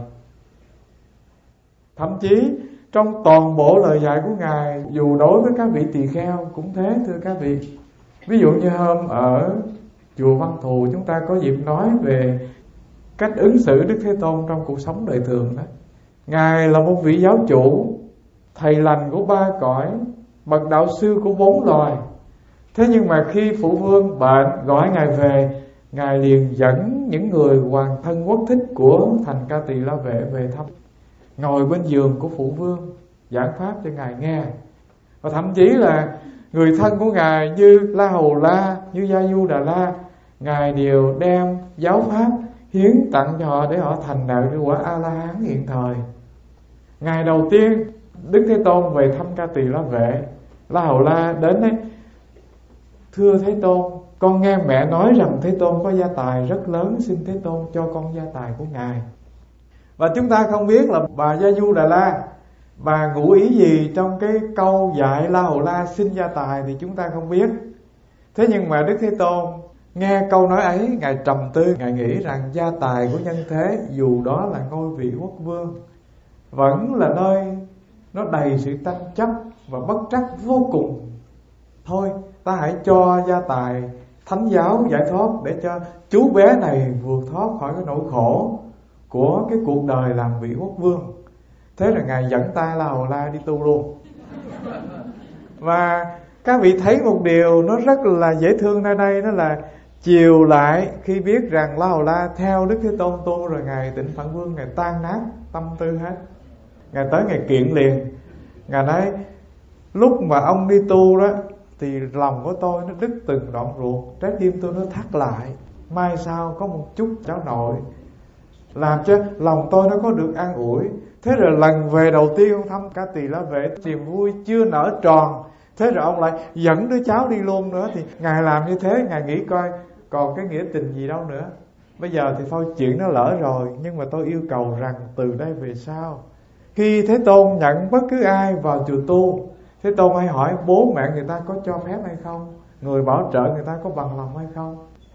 A: Thậm chí trong toàn bộ lời dạy của Ngài, dù đối với các vị tỳ kheo cũng thế, thưa các vị. Ví dụ như hôm ở chùa Văn Thù chúng ta có dịp nói về cách ứng xử Đức Thế Tôn trong cuộc sống đời thường đó. Ngài là một vị giáo chủ, thầy lành của ba cõi, bậc đạo sư của bốn loài. Thế nhưng mà khi phụ vương bệnh gọi Ngài về, Ngài liền dẫn những người hoàng thân quốc thích của thành Ca Tỳ La Vệ về thăm, ngồi bên giường của phụ vương giảng pháp cho Ngài nghe. Và thậm chí là người thân của Ngài như La Hầu La, như Gia Du Đà La, Ngài đều đem giáo pháp hiến tặng cho họ để họ thành đạo cái quả A La Hán hiện thời. Ngày đầu tiên Đức Thế Tôn về thăm Ca Tỳ La Vệ, La Hầu La đến đấy: thưa Thế Tôn, con nghe mẹ nói rằng Thế Tôn có gia tài rất lớn, xin Thế Tôn cho con gia tài của Ngài. Và chúng ta không biết là bà Gia Du Đà La, bà ngụ ý gì trong cái câu dạy La Hầu La xin gia tài thì chúng ta không biết. Thế nhưng mà Đức Thế Tôn nghe câu nói ấy, Ngài trầm tư, Ngài nghĩ rằng gia tài của nhân thế, dù đó là ngôi vị quốc vương, vẫn là nơi nó đầy sự tranh chấp và bất trắc vô cùng. Thôi ta hãy cho gia tài thánh giáo giải thoát để cho chú bé này vượt thoát khỏi cái nỗi khổ của cái cuộc đời làm vị quốc vương. Thế rồi Ngài dẫn tay La Hầu La đi tu luôn. Và các vị thấy một điều nó rất là dễ thương nơi đây, đó là chiều lại khi biết rằng La Hầu La theo Đức Thế Tôn tu rồi, Ngài Tịnh Phạn Vương Ngài tan nát tâm tư hết. Ngài tới Ngài kiện liền. Ngài nói: lúc mà ông đi tu đó thì lòng của tôi nó đứt từng đoạn ruột, trái tim tôi nó thắt lại. Mai sau có một chút cháu nội làm cho lòng tôi nó có được an ủi. Thế rồi lần về đầu tiên ông thăm Ca Tỳ La Vệ, niềm vui chưa nở tròn. Thế rồi ông lại dẫn đứa cháu đi luôn nữa. Thì Ngài làm như thế, Ngài nghĩ coi còn cái nghĩa tình gì đâu nữa. Bây giờ thì thôi chuyện nó lỡ rồi, nhưng mà tôi yêu cầu rằng từ đây về sau, khi Thế Tôn nhận bất cứ ai vào chùa tu, Thế Tôn hãy hỏi bố mẹ người ta có cho phép hay không, người bảo trợ người ta có bằng lòng hay không,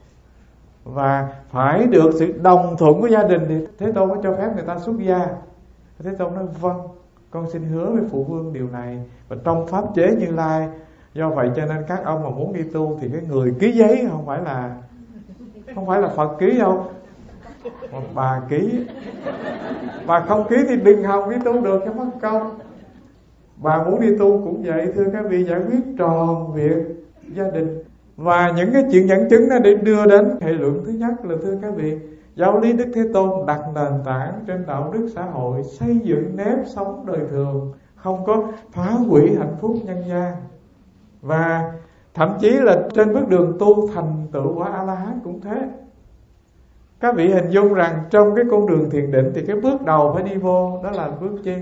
A: và phải được sự đồng thuận của gia đình thì Thế Tôn mới cho phép người ta xuất gia. Thế Tôn nói: vâng, con xin hứa với phụ vương điều này. Và trong pháp chế Như Lai, do vậy cho nên các ông mà muốn đi tu thì cái người ký giấy không phải là không phải là Phật ký đâu, mà bà ký. Bà không ký thì đừng hòng đi tu được, cho mất công. Bà muốn đi tu cũng vậy, thưa các vị, giải quyết tròn việc gia đình. Và những cái chuyện dẫn chứng đó để đưa đến hệ luận thứ nhất là, thưa các vị, giáo lý Đức Thế Tôn đặt nền tảng trên đạo đức xã hội, xây dựng nếp sống đời thường, không có phá hủy hạnh phúc nhân gian. Và thậm chí là trên bước đường tu thành tựu quả A La Hán cũng thế. Các vị hình dung rằng trong cái con đường thiền định thì cái bước đầu phải đi vô đó là bước chi?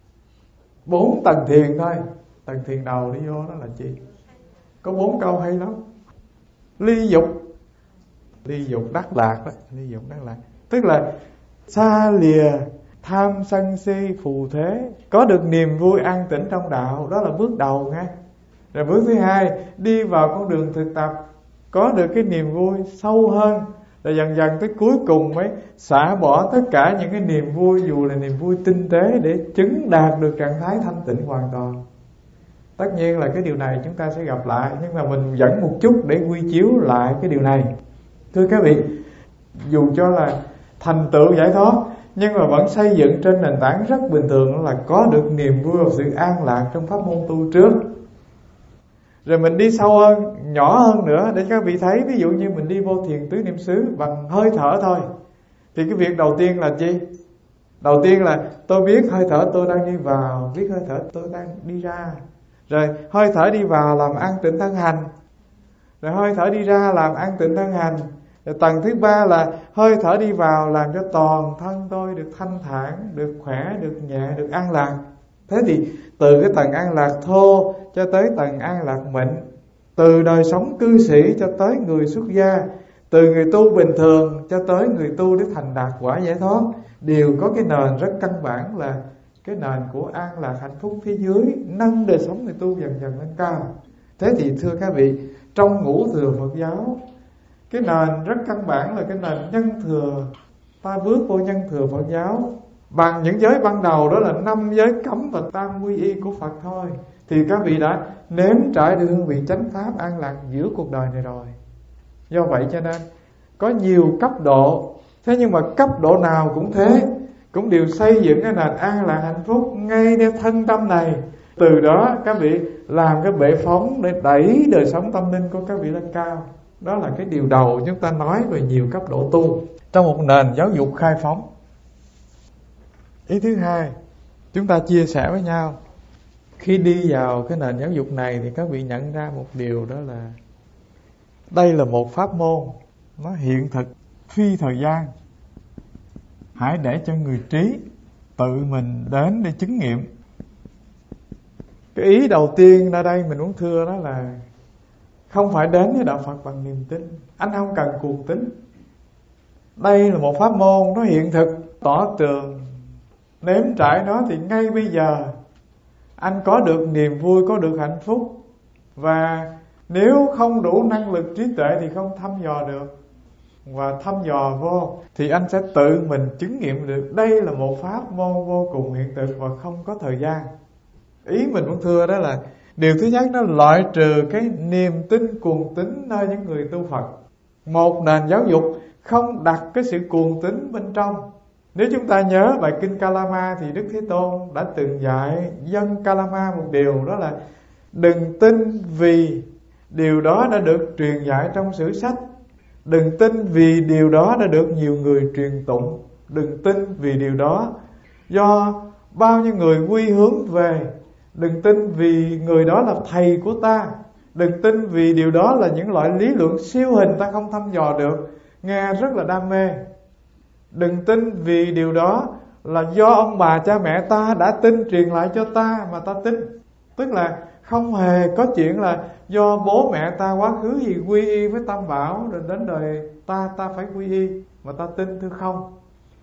A: Bốn tầng thiền thôi. Tầng thiền đầu đi vô đó là chi? Có bốn câu hay lắm. Ly dục, ly dục đắc lạc đó, ly dục đắc lạc, tức là xa lìa tham sân si phù thế, có được niềm vui an tĩnh trong đạo, đó là bước đầu nghe. Rồi bước thứ hai, đi vào con đường thực tập, có được cái niềm vui sâu hơn, rồi dần dần tới cuối cùng mới xả bỏ tất cả những cái niềm vui, dù là niềm vui tinh tế, để chứng đạt được trạng thái thanh tịnh hoàn toàn. Tất nhiên là cái điều này chúng ta sẽ gặp lại, nhưng mà mình dẫn một chút để quy chiếu lại cái điều này. Thưa các vị, dù cho là thành tựu giải thoát, nhưng mà vẫn xây dựng trên nền tảng rất bình thường, đó là có được niềm vui và sự an lạc trong pháp môn tu trước. Rồi mình đi sâu hơn, nhỏ hơn nữa để các vị thấy. Ví dụ như mình đi vô thiền tứ niệm xứ bằng hơi thở thôi, thì cái việc đầu tiên là chi? Đầu tiên là tôi biết hơi thở tôi đang đi vào, biết hơi thở tôi đang đi ra. Rồi hơi thở đi vào làm an tịnh thân hành, rồi hơi thở đi ra làm an tịnh thân hành. Rồi tầng thứ ba là hơi thở đi vào làm cho toàn thân tôi được thanh thản, được khỏe, được nhẹ, được an lạc. Thế thì từ cái tầng an lạc thô cho tới tầng an lạc mịn, từ đời sống cư sĩ cho tới người xuất gia, từ người tu bình thường cho tới người tu để thành đạt quả giải thoát, đều có cái nền rất căn bản là cái nền của an lạc hạnh phúc phía dưới, nâng đời sống người tu dần dần lên cao. Thế thì thưa các vị, trong ngũ thừa Phật giáo, cái nền rất căn bản là cái nền nhân thừa. Ta bước vô nhân thừa Phật giáo bằng những giới ban đầu, đó là năm giới cấm và tam quy y của Phật thôi, thì các vị đã nếm trải được hương vị chánh pháp an lạc giữa cuộc đời này rồi. Do vậy cho nên có nhiều cấp độ, thế nhưng mà cấp độ nào cũng thế, cũng đều xây dựng cái nền an lạc hạnh phúc ngayในthân tâm này. Từ đó các vị làm cái bệ phóng để đẩy đời sống tâm linh của các vị lên cao. Đó là cái điều đầu chúng ta nói về nhiều cấp độ tu trong một nền giáo dục khai phóng. Ý thứ hai, chúng ta chia sẻ với nhau, khi đi vào cái nền giáo dục này thì các vị nhận ra một điều, đó là đây là một pháp môn, nó hiện thực, phi thời gian. Hãy để cho người trí tự mình đến để chứng nghiệm. Cái ý đầu tiên ra đây mình muốn thưa đó là không phải đến với đạo Phật bằng niềm tin. Anh không cần cuồng tín. Đây là một pháp môn, nó hiện thực, tỏ tường, nếm trải nó thì ngay bây giờ anh có được niềm vui, có được hạnh phúc. Và nếu không đủ năng lực trí tuệ thì không thăm dò được. Và thăm dò vô thì anh sẽ tự mình chứng nghiệm được. Đây là một pháp môn vô cùng hiện thực và không có thời gian. Ý mình muốn thưa đó là điều thứ nhất, nó loại trừ cái niềm tin cuồng tín nơi những người tu Phật. Một nền giáo dục không đặt cái sự cuồng tín bên trong. Nếu chúng ta nhớ bài kinh Kalama thì Đức Thế Tôn đã từng dạy dân Kalama một điều, đó là đừng tin vì điều đó đã được truyền dạy trong sử sách, đừng tin vì điều đó đã được nhiều người truyền tụng, đừng tin vì điều đó do bao nhiêu người quy hướng về, đừng tin vì người đó là thầy của ta, đừng tin vì điều đó là những loại lý luận siêu hình ta không thăm dò được, nghe rất là đam mê. Đừng tin vì điều đó là do ông bà cha mẹ ta đã tin truyền lại cho ta mà ta tin. Tức là không hề có chuyện là do bố mẹ ta quá khứ gì quy y với Tam Bảo, rồi đến đời ta ta phải quy y mà ta tin, thưa không.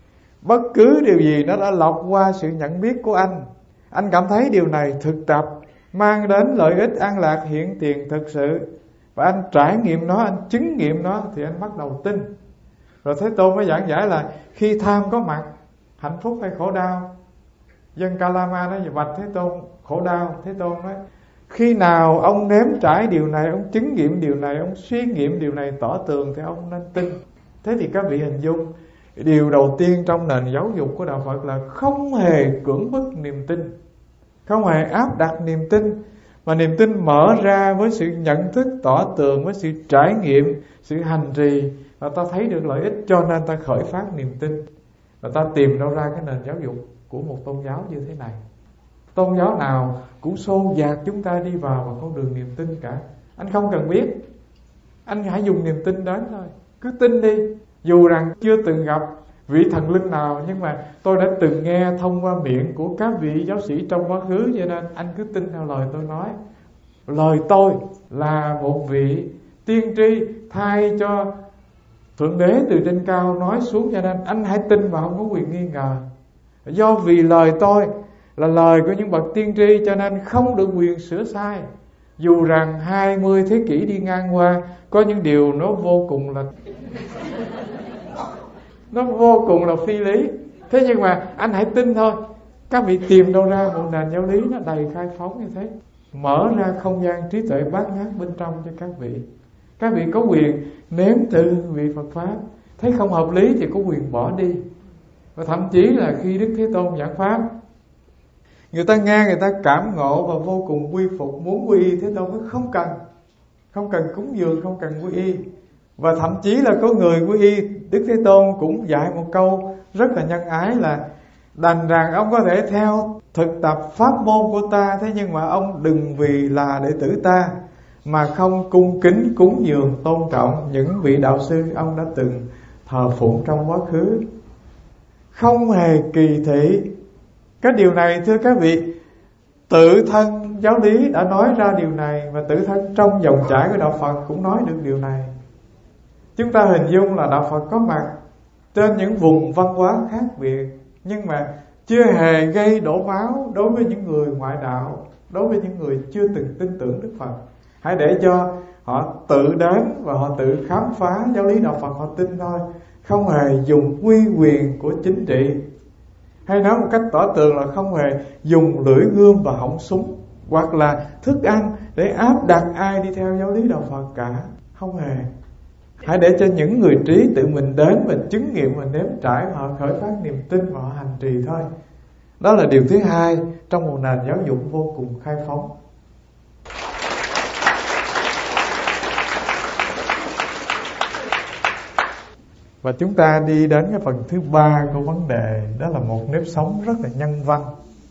A: Bất cứ điều gì nó đã lọc qua sự nhận biết của anh, anh cảm thấy điều này thực tập mang đến lợi ích an lạc hiện tiền thực sự, và anh trải nghiệm nó, anh chứng nghiệm nó, thì anh bắt đầu tin. Rồi Thế Tôn mới giảng giải là khi tham có mặt, hạnh phúc hay khổ đau. Dân Kalama nói về bạch Thế Tôn khổ đau. Thế Tôn nói khi nào ông nếm trải điều này, ông chứng nghiệm điều này, ông suy nghiệm điều này tỏ tường thì ông nên tin. Thế thì các vị hình dung, điều đầu tiên trong nền giáo dục của đạo Phật là không hề cưỡng bức niềm tin, không hề áp đặt niềm tin, mà niềm tin mở ra với sự nhận thức tỏ tường, với sự trải nghiệm, sự hành trì, và ta thấy được lợi ích, cho nên ta khởi phát niềm tin. Và ta tìm đâu ra cái nền giáo dục của một tôn giáo như thế này. Tôn giáo nào cũng xô dạt chúng ta đi vào vào con đường niềm tin cả. Anh không cần biết, anh hãy dùng niềm tin đến thôi. Cứ tin đi. Dù rằng chưa từng gặp vị thần linh nào, nhưng mà tôi đã từng nghe thông qua miệng của các vị giáo sĩ trong quá khứ, cho nên anh cứ tin theo lời tôi nói. Lời tôi là một vị tiên tri thay cho Thượng Đế từ trên cao nói xuống, cho nên anh hãy tin và không có quyền nghi ngờ. Do vì lời tôi là lời của những bậc tiên tri, cho nên không được quyền sửa sai. Dù rằng hai mươi thế kỷ đi ngang qua, có những điều nó vô cùng là nó vô cùng là phi lý. Thế nhưng mà anh hãy tin thôi. Các vị tìm đâu ra một nền giáo lý nó đầy khai phóng như thế, mở ra không gian trí tuệ bát ngát bên trong cho các vị. Các vị có quyền nếm thử vị Phật Pháp, thấy không hợp lý thì có quyền bỏ đi. Và thậm chí là khi Đức Thế Tôn giảng Pháp, người ta nghe, người ta cảm ngộ và vô cùng quy phục, muốn quy y. Thế Tôn mới không cần, không cần cúng dường, không cần quy y. Và thậm chí là có người quy y, Đức Thế Tôn cũng dạy một câu rất là nhân ái là Đành rằng ông có thể theo thực tập pháp môn của ta, thế nhưng mà ông đừng vì là đệ tử ta mà không cung kính cúng dường tôn trọng những vị đạo sư ông đã từng thờ phụng trong quá khứ. Không hề kỳ thị. Cái điều này thưa các vị, tự thân giáo lý đã nói ra điều này, và tự thân trong dòng chảy của đạo Phật cũng nói được điều này. Chúng ta hình dung là đạo Phật có mặt trên những vùng văn hóa khác biệt, nhưng mà chưa hề gây đổ máu đối với những người ngoại đạo, đối với những người chưa từng tin tưởng Đức Phật. Hãy để cho họ tự đến và họ tự khám phá giáo lý đạo Phật họ tin thôi, không hề dùng uy quyền của chính trị, hay nói một cách tỏ tường là không hề dùng lưỡi gươm và họng súng hoặc là thức ăn để áp đặt ai đi theo giáo lý đạo Phật cả. Không hề. Hãy để cho những người trí tự mình đến và chứng nghiệm và nếm trải, và họ khởi phát niềm tin và họ hành trì thôi. Đó là điều thứ hai trong một nền giáo dục vô cùng khai phóng. Và chúng ta đi đến cái phần thứ ba của vấn đề, đó là một nếp sống rất là nhân văn.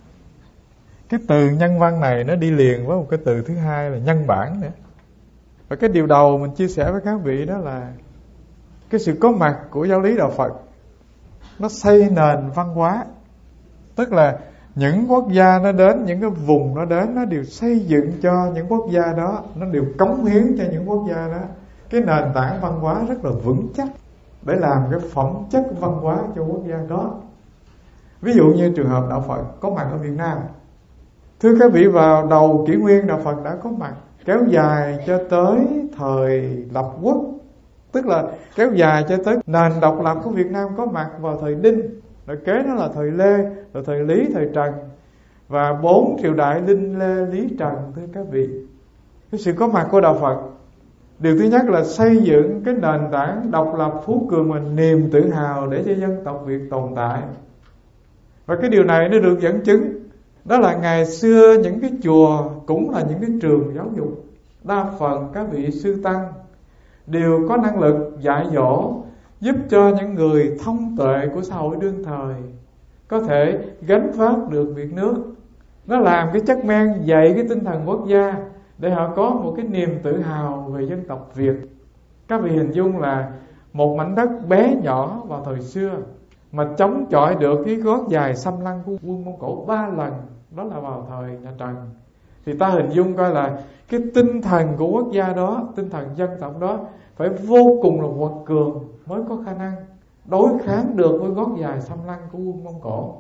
A: Cái từ nhân văn này nó đi liền với một cái từ thứ hai là nhân bản nữa. Và cái điều đầu mình chia sẻ với các vị đó là cái sự có mặt của giáo lý đạo Phật nó xây nền văn hóa. Tức là những quốc gia nó đến, những cái vùng nó đến, nó đều xây dựng cho những quốc gia đó, nó đều cống hiến cho những quốc gia đó cái nền tảng văn hóa rất là vững chắc để làm cái phẩm chất văn hóa cho quốc gia đó. Ví dụ như trường hợp đạo Phật có mặt ở Việt Nam. Thưa các vị, vào đầu kỷ nguyên đạo Phật đã có mặt, kéo dài cho tới thời lập quốc, tức là kéo dài cho tới nền độc lập của Việt Nam có mặt vào thời Đinh, rồi kế đó là thời Lê, rồi thời Lý, thời Trần, và bốn triều đại Đinh, Lê, Lý, Trần. Thưa các vị, cái sự có mặt của đạo Phật, điều thứ nhất là xây dựng cái nền tảng độc lập phú cường và niềm tự hào để cho dân tộc Việt tồn tại. Và cái điều này nó được dẫn chứng, đó là ngày xưa những cái chùa cũng là những cái trường giáo dục. Đa phần các vị sư tăng đều có năng lực dạy dỗ, giúp cho những người thông tuệ của xã hội đương thời có thể gánh vác được việc nước. Nó làm cái chất men dạy cái tinh thần quốc gia để họ có một cái niềm tự hào về dân tộc Việt. Các vị hình dung là một mảnh đất bé nhỏ vào thời xưa mà chống chọi được cái gót dài xâm lăng của quân Mông Cổ ba lần, đó là vào thời nhà Trần. Thì ta hình dung coi là cái tinh thần của quốc gia đó, tinh thần dân tộc đó phải vô cùng là quật cường mới có khả năng đối kháng được với gót dài xâm lăng của quân Mông Cổ.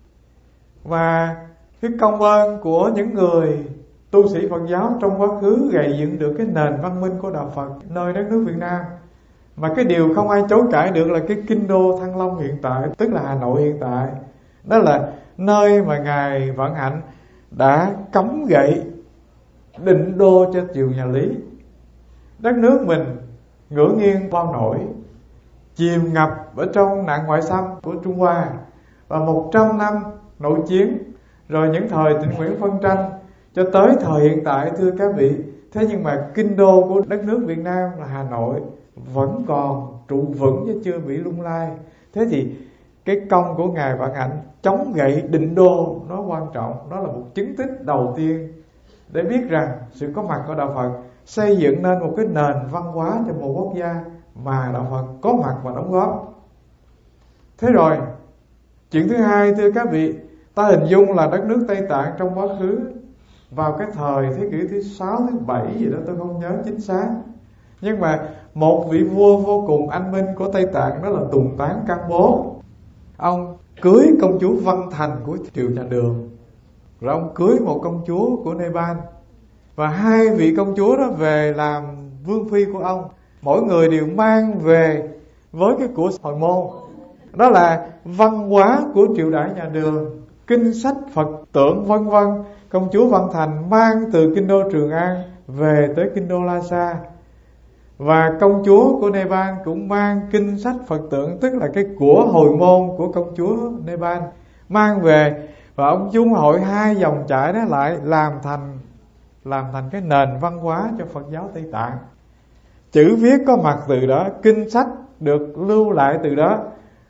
A: Và cái công ơn của những người tu sĩ Phật giáo trong quá khứ gầy dựng được cái nền văn minh của đạo Phật nơi đất nước Việt Nam. Mà cái điều không ai chối cãi được là cái kinh đô Thăng Long hiện tại, tức là Hà Nội hiện tại, đó là nơi mà Ngài Vạn Hạnh đã cắm gậy định đô cho triều nhà Lý. Đất nước mình ngửa nghiêng bao nổi, chìm ngập ở trong nạn ngoại xâm của Trung Hoa, và một trăm năm nội chiến, rồi những thời Trịnh Nguyễn phân tranh cho tới thời hiện tại. Thưa các vị, thế nhưng mà kinh đô của đất nước Việt Nam là Hà Nội vẫn còn trụ vững chứ chưa bị lung lay. Thế thì cái công của Ngài Vạn Hạnh chống gậy định đô nó quan trọng. Đó là một chứng tích đầu tiên để biết rằng sự có mặt của đạo Phật xây dựng nên một cái nền văn hóa cho một quốc gia mà đạo Phật có mặt và đóng góp. Thế rồi, chuyện thứ hai, thưa các vị, ta hình dung là đất nước Tây Tạng trong quá khứ, vào cái thời thế kỷ thứ sáu, thứ bảy gì đó tôi không nhớ chính xác, nhưng mà một vị vua vô cùng anh minh của Tây Tạng, đó là Tùng Tán Cang Bố. Ông cưới công chúa Văn Thành của triều nhà Đường, rồi ông cưới một công chúa của Nepal, và hai vị công chúa đó về làm vương phi của ông. Mỗi người đều mang về với cái của Hồi môn, đó là văn hóa của triều đại nhà Đường, kinh sách Phật tượng vân vân. Công chúa Văn Thành mang từ kinh đô Trường An về tới kinh đô Lhasa, và công chúa của Nepal cũng mang kinh sách Phật tượng, tức là cái của hồi môn của công chúa Nepal mang về, và ông chung hội hai dòng chảy đó lại làm thành làm thành cái nền văn hóa cho Phật giáo Tây Tạng. Chữ viết có mặt từ đó, kinh sách được lưu lại từ đó,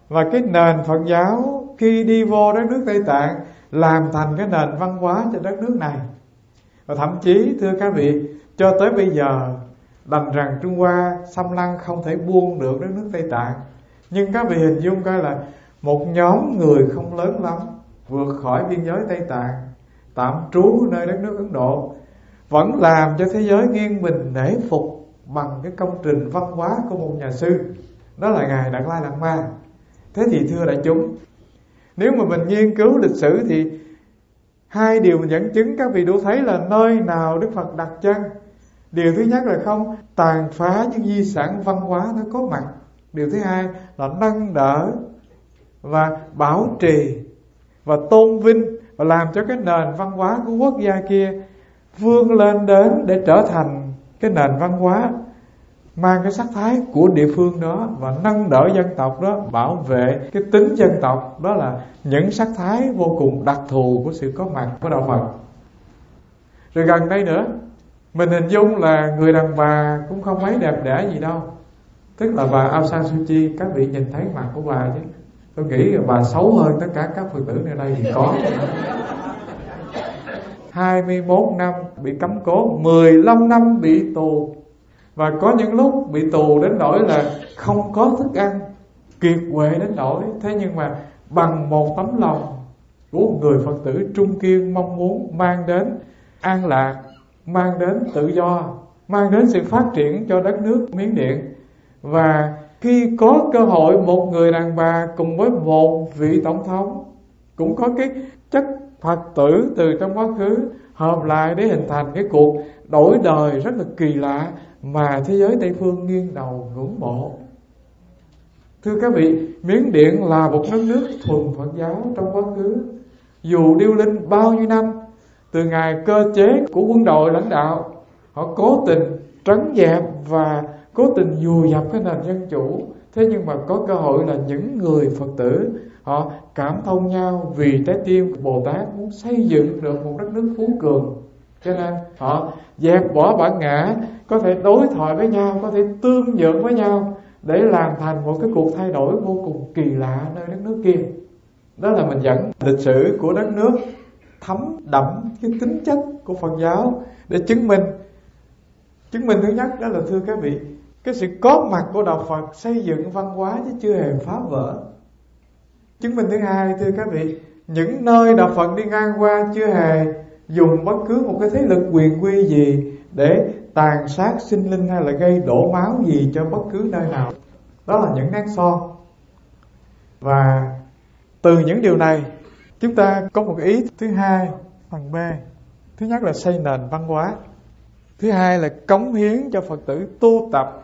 A: Và cái nền Phật giáo khi đi vô đất nước Tây Tạng làm thành cái nền văn hóa cho đất nước này. Và thậm chí thưa các vị, cho tới bây giờ đành rằng Trung Hoa xâm lăng không thể buông được đất nước Tây Tạng. Nhưng các vị hình dung coi là một nhóm người không lớn lắm vượt khỏi biên giới Tây Tạng, tạm trú nơi đất nước Ấn Độ, vẫn làm cho thế giới nghiêng mình nể phục bằng cái công trình văn hóa của một nhà sư, đó là Ngài Đạt Lai Lạt Ma. Thế thì thưa đại chúng, nếu mà mình nghiên cứu lịch sử thì hai điều mình dẫn chứng các vị đủ thấy là nơi nào Đức Phật đặt chân, điều thứ nhất là không tàn phá những di sản văn hóa nó có mặt. Điều thứ hai là nâng đỡ và bảo trì và tôn vinh và làm cho cái nền văn hóa của quốc gia kia vươn lên đến để trở thành cái nền văn hóa mang cái sắc thái của địa phương đó, và nâng đỡ dân tộc đó, bảo vệ cái tính dân tộc. Đó là những sắc thái vô cùng đặc thù của sự có mặt của đạo Phật. Rồi gần đây nữa, mình hình dung là người đàn bà cũng không mấy đẹp đẽ gì đâu, tức là bà Aung San Suu Kyi. Các vị nhìn thấy mặt của bà chứ, tôi nghĩ là bà xấu hơn tất cả các Phật tử nơi đây thì có. hai mươi mốt năm bị cấm cố, mười lăm năm bị tù, và có những lúc bị tù đến nỗi là không có thức ăn, kiệt quệ đến nỗi. Thế nhưng mà bằng một tấm lòng của một người Phật tử trung kiên mong muốn mang đến an lạc, mang đến tự do, mang đến sự phát triển cho đất nước Miến Điện. Và khi có cơ hội một người đàn bà cùng với một vị tổng thống cũng có cái chất Phật tử từ trong quá khứ hợp lại để hình thành cái cuộc đổi đời rất là kỳ lạ mà thế giới Tây phương nghiêng đầu ngưỡng mộ. Thưa các vị, Miến Điện là một đất nước thuần Phật giáo trong quá khứ. Dù điêu linh bao nhiêu năm, từ ngày cơ chế của quân đội lãnh đạo, họ cố tình trấn dẹp và cố tình vùi dập cái nền dân chủ. Thế nhưng mà có cơ hội là những người Phật tử họ cảm thông nhau vì trái tim của Bồ Tát muốn xây dựng được một đất nước phú cường, cho nên họ dẹp bỏ bản ngã, có thể đối thoại với nhau, có thể tương nhượng với nhau để làm thành một cái cuộc thay đổi vô cùng kỳ lạ nơi đất nước kia. Đó là mình dẫn lịch sử của đất nước thấm đậm cái tính chất của Phật giáo để chứng minh. Chứng minh thứ nhất đó là thưa các vị, cái sự có mặt của đạo Phật xây dựng văn hóa chứ chưa hề phá vỡ. Chứng minh thứ hai thưa các vị, những nơi đạo Phật đi ngang qua chưa hề dùng bất cứ một cái thế lực quyền quy gì để tàn sát sinh linh hay là gây đổ máu gì cho bất cứ nơi nào. Đó là những nét son. Và từ những điều này chúng ta có một ý thứ hai, phần B. Thứ nhất là xây nền văn hóa, thứ hai là cống hiến cho Phật tử tu tập.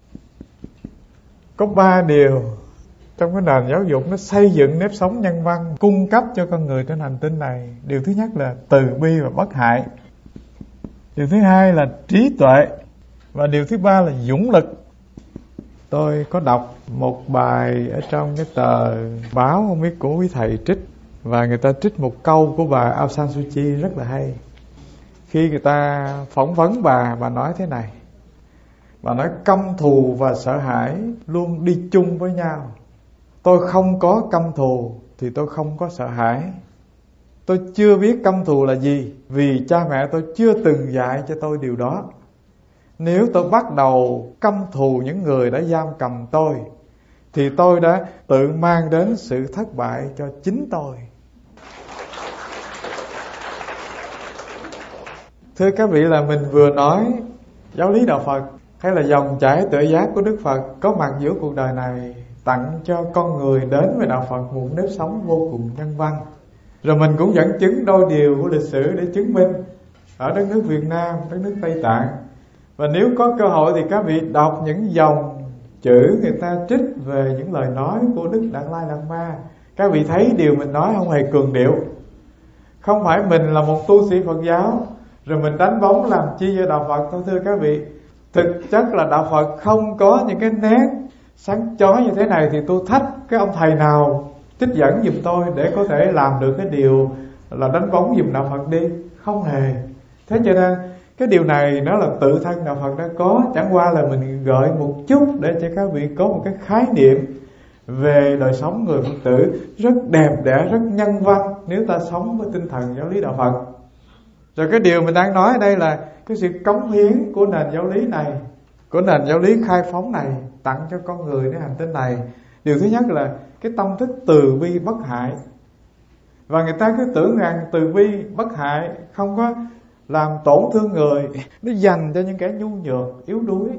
A: Có ba điều trong cái nền giáo dục nó xây dựng nếp sống nhân văn, cung cấp cho con người trên hành tinh này. Điều thứ nhất là từ bi và bất hại, điều thứ hai là trí tuệ, và điều thứ ba là dũng lực. Tôi có đọc một bài ở trong cái tờ báo không biết của quý thầy trích, và người ta trích một câu của bà Aung San Suu Kyi rất là hay. Khi người ta phỏng vấn bà, bà nói thế này. Bà nói căm thù và sợ hãi luôn đi chung với nhau. Tôi không có căm thù thì tôi không có sợ hãi. Tôi chưa biết căm thù là gì vì cha mẹ tôi chưa từng dạy cho tôi điều đó. Nếu tôi bắt đầu căm thù những người đã giam cầm tôi thì tôi đã tự mang đến sự thất bại cho chính tôi. Thưa các vị, là mình vừa nói giáo lý đạo Phật hay là dòng chảy tuệ giác của Đức Phật có mặt giữa cuộc đời này, tặng cho con người đến với đạo Phật một nếp sống vô cùng nhân văn. Rồi mình cũng dẫn chứng đôi điều của lịch sử để chứng minh ở đất nước Việt Nam, đất nước Tây Tạng. Và nếu có cơ hội thì các vị đọc những dòng chữ người ta trích về những lời nói của Đức Đạt Lai Lạt Ma. Các vị thấy điều mình nói không hề cường điệu. Không phải mình là một tu sĩ Phật giáo rồi mình đánh bóng làm chi cho đạo Phật thôi thưa các vị. Thực chất là đạo Phật không có những cái nét sáng chói như thế này thì tôi thách cái ông thầy nào trích dẫn giùm tôi để có thể làm được cái điều là đánh bóng giùm đạo Phật đi. Không hề. Thế cho nên cái điều này nó là tự thân đạo Phật đã có, chẳng qua là mình gợi một chút để cho các vị có một cái khái niệm về đời sống người Phật tử rất đẹp đẽ, rất nhân văn nếu ta sống với tinh thần giáo lý đạo Phật. Rồi cái điều mình đang nói ở đây là cái sự cống hiến của nền giáo lý này, của nền giáo lý khai phóng này tặng cho con ngườiในhành tinh này. Điều thứ nhất là cái tâm thức từ bi bất hại. Và người ta cứ tưởng rằng từ bi bất hại không có làm tổn thương người, nó dành cho những kẻ nhu nhược, yếu đuối.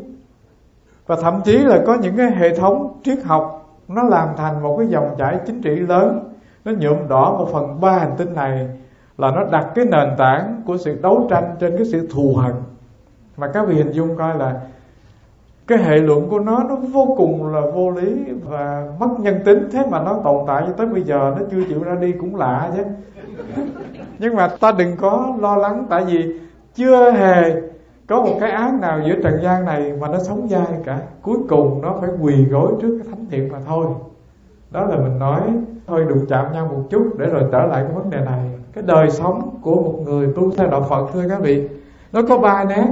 A: Và thậm chí là có những cái hệ thống triết học nó làm thành một cái dòng chảy chính trị lớn, nó nhuộm đỏ một phần ba hành tinh này, là nó đặt cái nền tảng của sự đấu tranh trên cái sự thù hận. Mà các vị hình dung coi là cái hệ luận của nó nó vô cùng là vô lý và mất nhân tính. Thế mà nó tồn tại cho tới bây giờ, nó chưa chịu ra đi cũng lạ chứ. Nhưng mà ta đừng có lo lắng, tại vì chưa hề có một cái ác nào giữa trần gian này mà nó sống dai cả. Cuối cùng nó phải quỳ gối trước cái thánh thiện mà thôi. Đó là mình nói thôi đụng chạm nhau một chút để rồi trở lại cái vấn đề này. Cái đời sống của một người tu theo đạo Phật, thưa các vị, nó có ba nét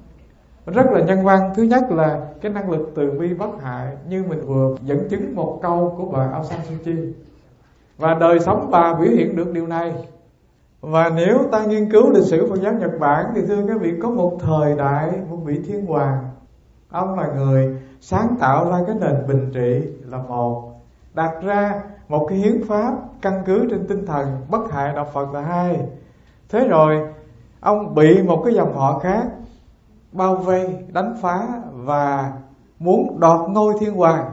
A: rất là nhân văn. Thứ nhất là cái năng lực từ bi bất hại, như mình vừa dẫn chứng một câu của bà Aung San Suu Kyi. Và đời sống bà biểu hiện được điều này. Và nếu ta nghiên cứu lịch sử Phật giáo Nhật Bản thì thưa các vị, có một thời đại một vị thiên hoàng, ông là người sáng tạo ra cái nền bình trị là một, đặt ra một cái hiến pháp căn cứ trên tinh thần bất hại đạo Phật là hai. Thế rồi ông bị một cái dòng họ khác bao vây, đánh phá và muốn đoạt ngôi thiên hoàng.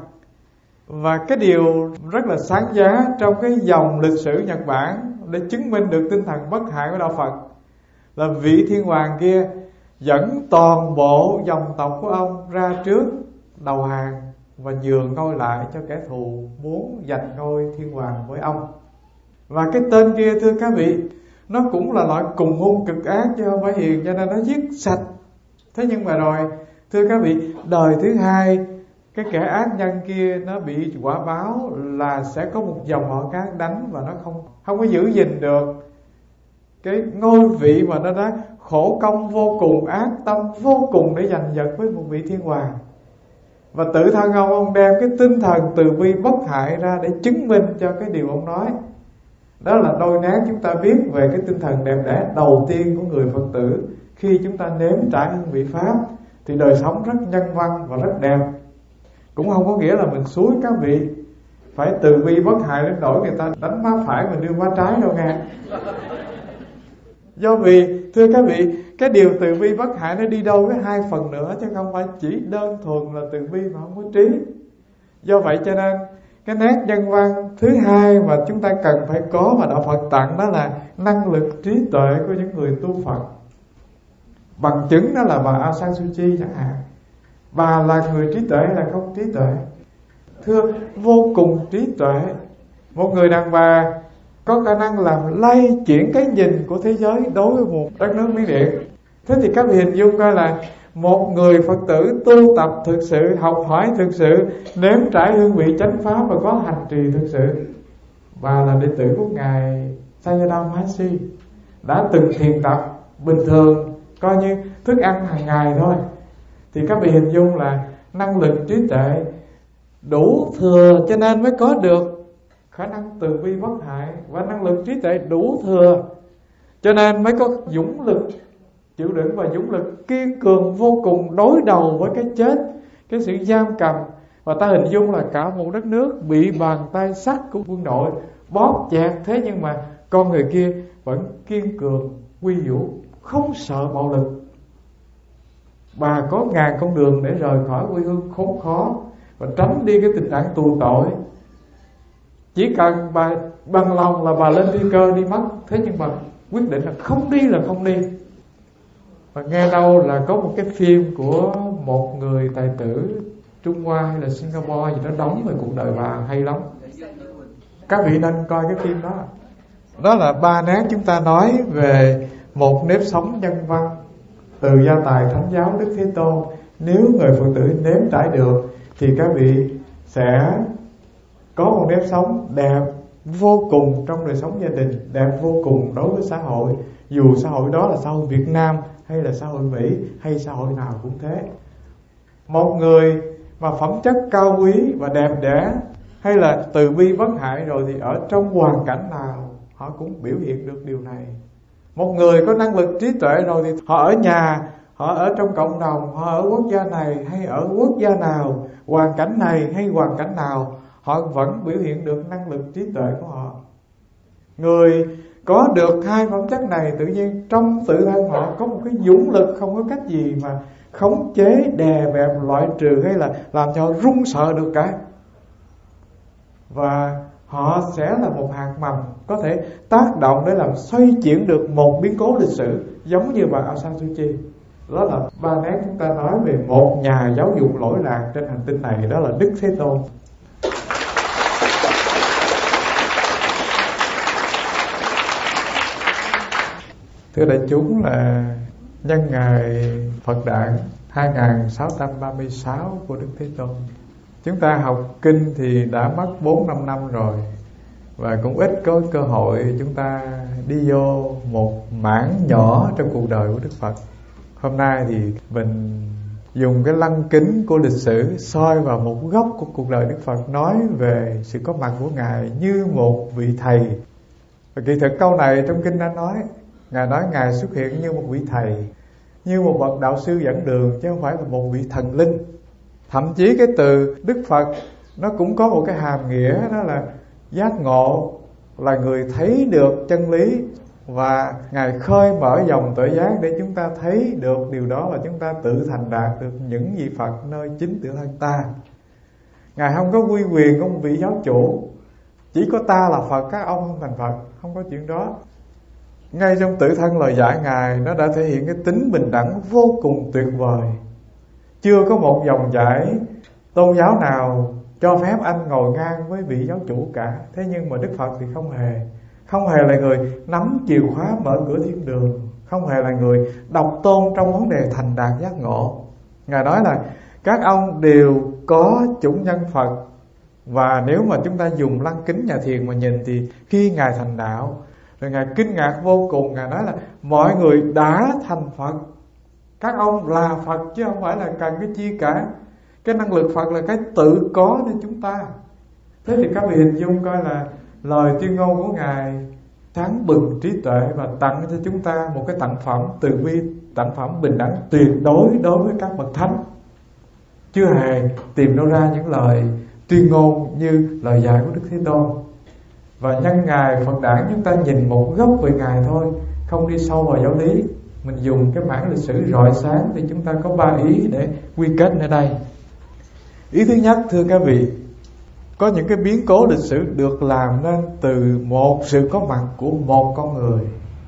A: Và cái điều rất là sáng giá trong cái dòng lịch sử Nhật Bản để chứng minh được tinh thần bất hại của đạo Phật là vị thiên hoàng kia dẫn toàn bộ dòng tộc của ông ra trước đầu hàng và nhường ngôi lại cho kẻ thù muốn giành ngôi thiên hoàng với ông. Và cái tên kia thưa các vị, nó cũng là loại cùng hung cực ác chứ không phải hiền, cho nên nó giết sạch. Thế nhưng mà rồi thưa các vị, đời thứ hai, cái kẻ ác nhân kia nó bị quả báo là sẽ có một dòng họ khác đánh, và nó không không có giữ gìn được cái ngôi vị mà nó đã khổ công vô cùng, ác tâm vô cùng để giành giật với một vị thiên hoàng. Và tự thân ông ông đem cái tinh thần từ bi bất hại ra để chứng minh cho cái điều ông nói. Đó là đôi nét chúng ta biết về cái tinh thần đẹp đẽ đầu tiên của người Phật tử. Khi chúng ta nếm trải hương vị Pháp thì đời sống rất nhân văn và rất đẹp. Cũng không có nghĩa là mình xúi các vị phải từ bi bất hại đến nỗi người ta đánh má phải mình đưa má trái đâu nghe. Do vì thưa các vị, cái điều từ bi bất hại nó đi đâu với hai phần nữa, chứ không phải chỉ đơn thuần là từ bi mà không có trí. Do vậy cho nên cái nét nhân văn thứ hai mà chúng ta cần phải có mà đạo Phật tặng, đó là năng lực trí tuệ của những người tu Phật. Bằng chứng đó là bà Aung San Suu Kyi chẳng hạn. Bà là người trí tuệ hay là không trí tuệ? Thưa, vô cùng trí tuệ. Một người đàn bà có khả năng làm lay chuyển cái nhìn của thế giới đối với một đất nước Miến Điện. Thế thì các vị hình dung coi là một người Phật tử tu tập thực sự, học hỏi thực sự, nếm trải hương vị chánh pháp và có hành trì thực sự. Bà là đệ tử của ngài Sayadaw Mahasi, đã từng thiền tập bình thường, coi như thức ăn hàng ngày thôi. Thì các vị hình dung là năng lực trí tuệ đủ thừa, cho nên mới có được khả năng từ bi bất hại. Và năng lực trí tuệ đủ thừa, cho nên mới có dũng lực chịu đựng và dũng lực kiên cường vô cùng đối đầu với cái chết, cái sự giam cầm. Và ta hình dung là cả một đất nước bị bàn tay sắt của quân đội bóp chặt, thế nhưng mà con người kia vẫn kiên cường, quy vũ, không sợ bạo lực. Bà có ngàn con đường để rời khỏi quê hương khốn khó và tránh đi cái tình trạng tù tội. Chỉ cần bà bằng lòng là bà lên phi cơ đi mất. Thế nhưng mà quyết định là không đi là không đi. Và nghe đâu là có một cái phim của một người tài tử Trung Hoa hay là Singapore gì đó đóng về cuộc đời bà hay lắm. Các vị nên coi cái phim đó. Đó là ba nét chúng ta nói về một nếp sống nhân văn từ gia tài thánh giáo Đức Thế Tôn. Nếu người Phật tử nếm trải được thì các vị sẽ có một nếp sống đẹp vô cùng trong đời sống gia đình, đẹp vô cùng đối với xã hội. Dù xã hội đó là xã hội Việt Nam hay là xã hội Mỹ hay xã hội nào cũng thế. Một người mà phẩm chất cao quý và đẹp đẽ hay là từ bi bất hại rồi, thì ở trong hoàn cảnh nào họ cũng biểu hiện được điều này. Một người có năng lực trí tuệ rồi thì họ ở nhà, họ ở trong cộng đồng, họ ở quốc gia này hay ở quốc gia nào, hoàn cảnh này hay hoàn cảnh nào, họ vẫn biểu hiện được năng lực trí tuệ của họ. Người có được hai phẩm chất này, tự nhiên trong tự thân họ có một cái dũng lực không có cách gì mà khống chế, đè bẹp, loại trừ hay là làm cho họ run sợ được cả. Và họ sẽ là một hạt mầm có thể tác động để làm xoay chuyển được một biến cố lịch sử, giống như bà Aung San Suu Kyi. Đó là ba nét chúng ta nói về một nhà giáo dục lỗi lạc trên hành tinh này, đó là Đức Thế Tôn. Thưa đại chúng, là nhân ngày Phật Đản hai nghìn sáu trăm ba mươi sáu của Đức Thế Tôn. Chúng ta học kinh thì đã mất bốn năm năm rồi, và cũng ít có cơ hội chúng ta đi vô một mảng nhỏ trong cuộc đời của Đức Phật. Hôm nay thì mình dùng cái lăng kính của lịch sử soi vào một góc của cuộc đời Đức Phật, nói về sự có mặt của Ngài như một vị thầy. Và kỳ thực câu này trong kinh đã nói, Ngài nói Ngài xuất hiện như một vị thầy, như một bậc đạo sư dẫn đường, chứ không phải là một vị thần linh. Thậm chí cái từ Đức Phật nó cũng có một cái hàm nghĩa, đó là giác ngộ, là người thấy được chân lý. Và Ngài khơi mở dòng tuệ giác để chúng ta thấy được điều đó, và chúng ta tự thành đạt được những vị Phật nơi chính tự thân ta. Ngài không có quy quyền của một vị giáo chủ, chỉ có ta là Phật, các ông không thành Phật, không có chuyện đó. Ngay trong tự thân lời dạy Ngài, nó đã thể hiện cái tính bình đẳng vô cùng tuyệt vời. Chưa có một dòng chảy tôn giáo nào cho phép anh ngồi ngang với vị giáo chủ cả. Thế nhưng mà Đức Phật thì không hề. Không hề là người nắm chìa khóa mở cửa thiên đường, không hề là người độc tôn trong vấn đề thành đạt giác ngộ. Ngài nói là các ông đều có chủng nhân Phật. Và nếu mà chúng ta dùng lăng kính nhà thiền mà nhìn, thì khi Ngài thành đạo, rồi Ngài kinh ngạc vô cùng. Ngài nói là mọi người đã thành Phật, các ông là Phật chứ không phải là cần cái chi cả. Cái năng lực Phật là cái tự có nên chúng ta. Thế thì các vị hình dung coi là lời tuyên ngôn của Ngài sáng bừng trí tuệ, và tặng cho chúng ta một cái tặng phẩm từ bi, tặng phẩm bình đẳng tuyệt đối đối với các bậc thánh. Chưa hề tìm đâu ra những lời tuyên ngôn như lời dạy của Đức Thế Tôn. Và nhân Ngài Phật Đản chúng ta nhìn một góc về Ngài thôi, không đi sâu vào giáo lý. Mình dùng cái mảng lịch sử rọi sáng thì chúng ta có ba ý để quy kết ở đây. Ý thứ nhất, thưa các vị, có những cái biến cố lịch sử được làm nên từ một sự có mặt của một con người.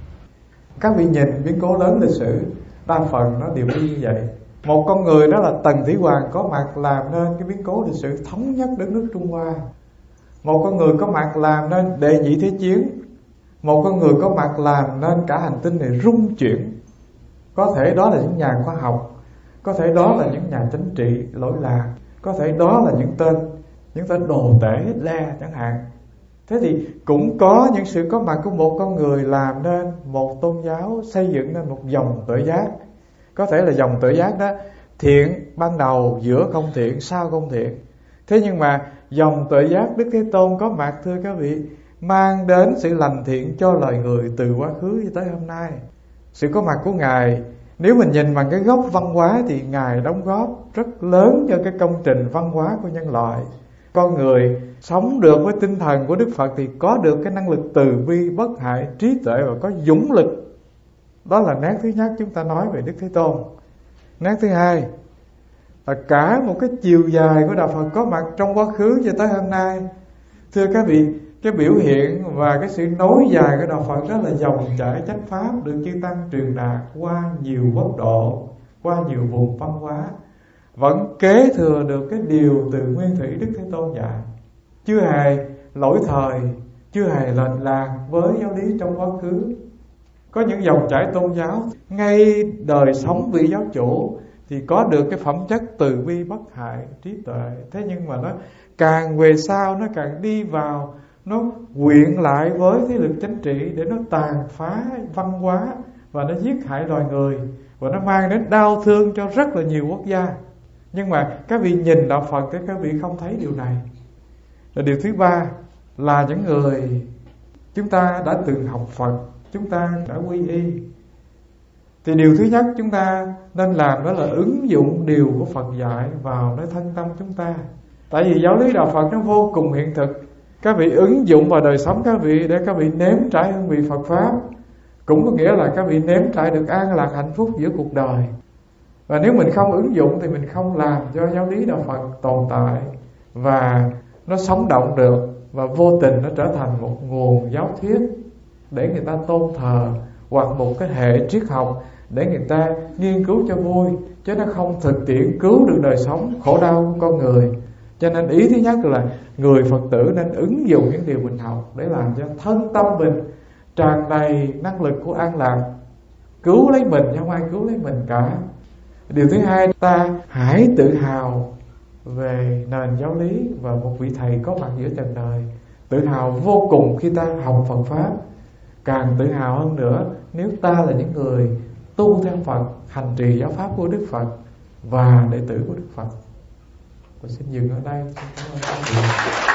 A: Các vị nhìn biến cố lớn lịch sử, đa phần nó đều như vậy. Một con người, đó là Tần Thủy Hoàng, có mặt làm nên cái biến cố lịch sử thống nhất đất nước Trung Hoa. Một con người có mặt làm nên Đệ Nhị Thế Chiến. Một con người có mặt làm nên cả hành tinh này rung chuyển. Có thể đó là những nhà khoa học, có thể đó là những nhà chính trị lỗi lạc, có thể đó là những tên những tên đồ tể Hitler chẳng hạn. Thế thì cũng có những sự có mặt của một con người làm nên một tôn giáo, xây dựng nên một dòng tuệ giác. Có thể là dòng tuệ giác đó thiện ban đầu, giữa không thiện, sau không thiện. Thế nhưng mà dòng tuệ giác Đức Thế Tôn có mặt, thưa các vị, mang đến sự lành thiện cho loài người từ quá khứ cho tới hôm nay. Sự có mặt của Ngài, nếu mình nhìn bằng cái góc văn hóa, thì Ngài đóng góp rất lớn cho cái công trình văn hóa của nhân loại. Con người sống được với tinh thần của Đức Phật thì có được cái năng lực từ bi bất hại, trí tuệ và có dũng lực. Đó là nét thứ nhất chúng ta nói về Đức Thế Tôn. Nét thứ hai là cả một cái chiều dài của Đạo Phật có mặt trong quá khứ cho tới hôm nay. Thưa các vị, cái biểu hiện và cái sự nối dài của Đạo Phật đó là dòng chảy chánh pháp được chư Tăng truyền đạt qua nhiều quốc độ, qua nhiều vùng văn hóa, vẫn kế thừa được cái điều từ nguyên thủy Đức Thế Tôn dạy. Chưa hề lỗi thời, chưa hề lệch lạc với giáo lý trong quá khứ. Có những dòng chảy tôn giáo ngay đời sống vị giáo chủ thì có được cái phẩm chất từ bi bất hại, trí tuệ. Thế nhưng mà nó càng về sau, nó càng đi vào, nó quyện lại với thế lực chính trị để nó tàn phá văn hóa và nó giết hại loài người, và nó mang đến đau thương cho rất là nhiều quốc gia. Nhưng mà các vị nhìn Đạo Phật thì các vị không thấy điều này. Rồi điều thứ ba là những người chúng ta đã từng học Phật, chúng ta đã quy y, thì điều thứ nhất chúng ta nên làm đó là ứng dụng điều của Phật dạy vào nơi thân tâm chúng ta. Tại vì giáo lý đạo Phật nó vô cùng hiện thực. Các vị ứng dụng vào đời sống các vị để các vị nếm trải hương vị Phật Pháp, cũng có nghĩa là các vị nếm trải được an lạc hạnh phúc giữa cuộc đời. Và nếu mình không ứng dụng thì mình không làm cho giáo lý đạo Phật tồn tại và nó sống động được, và vô tình nó trở thành một nguồn giáo thuyết để người ta tôn thờ, hoặc một cái hệ triết học để người ta nghiên cứu cho vui, chứ nó không thực tiễn cứu được đời sống khổ đau của con người. Cho nên ý thứ nhất là người Phật tử nên ứng dụng những điều mình học để làm cho thân tâm mình tràn đầy năng lực của an lạc, cứu lấy mình chứ không ai cứu lấy mình cả. Điều thứ hai, ta hãy tự hào về nền giáo lý và một vị thầy có mặt giữa trần đời. Tự hào vô cùng khi ta học Phật Pháp. Càng tự hào hơn nữa nếu ta là những người tu theo Phật, hành trì giáo pháp của Đức Phật và đệ tử của Đức Phật. Tôi xin dừng ở đây. Xin cảm ơn các vị.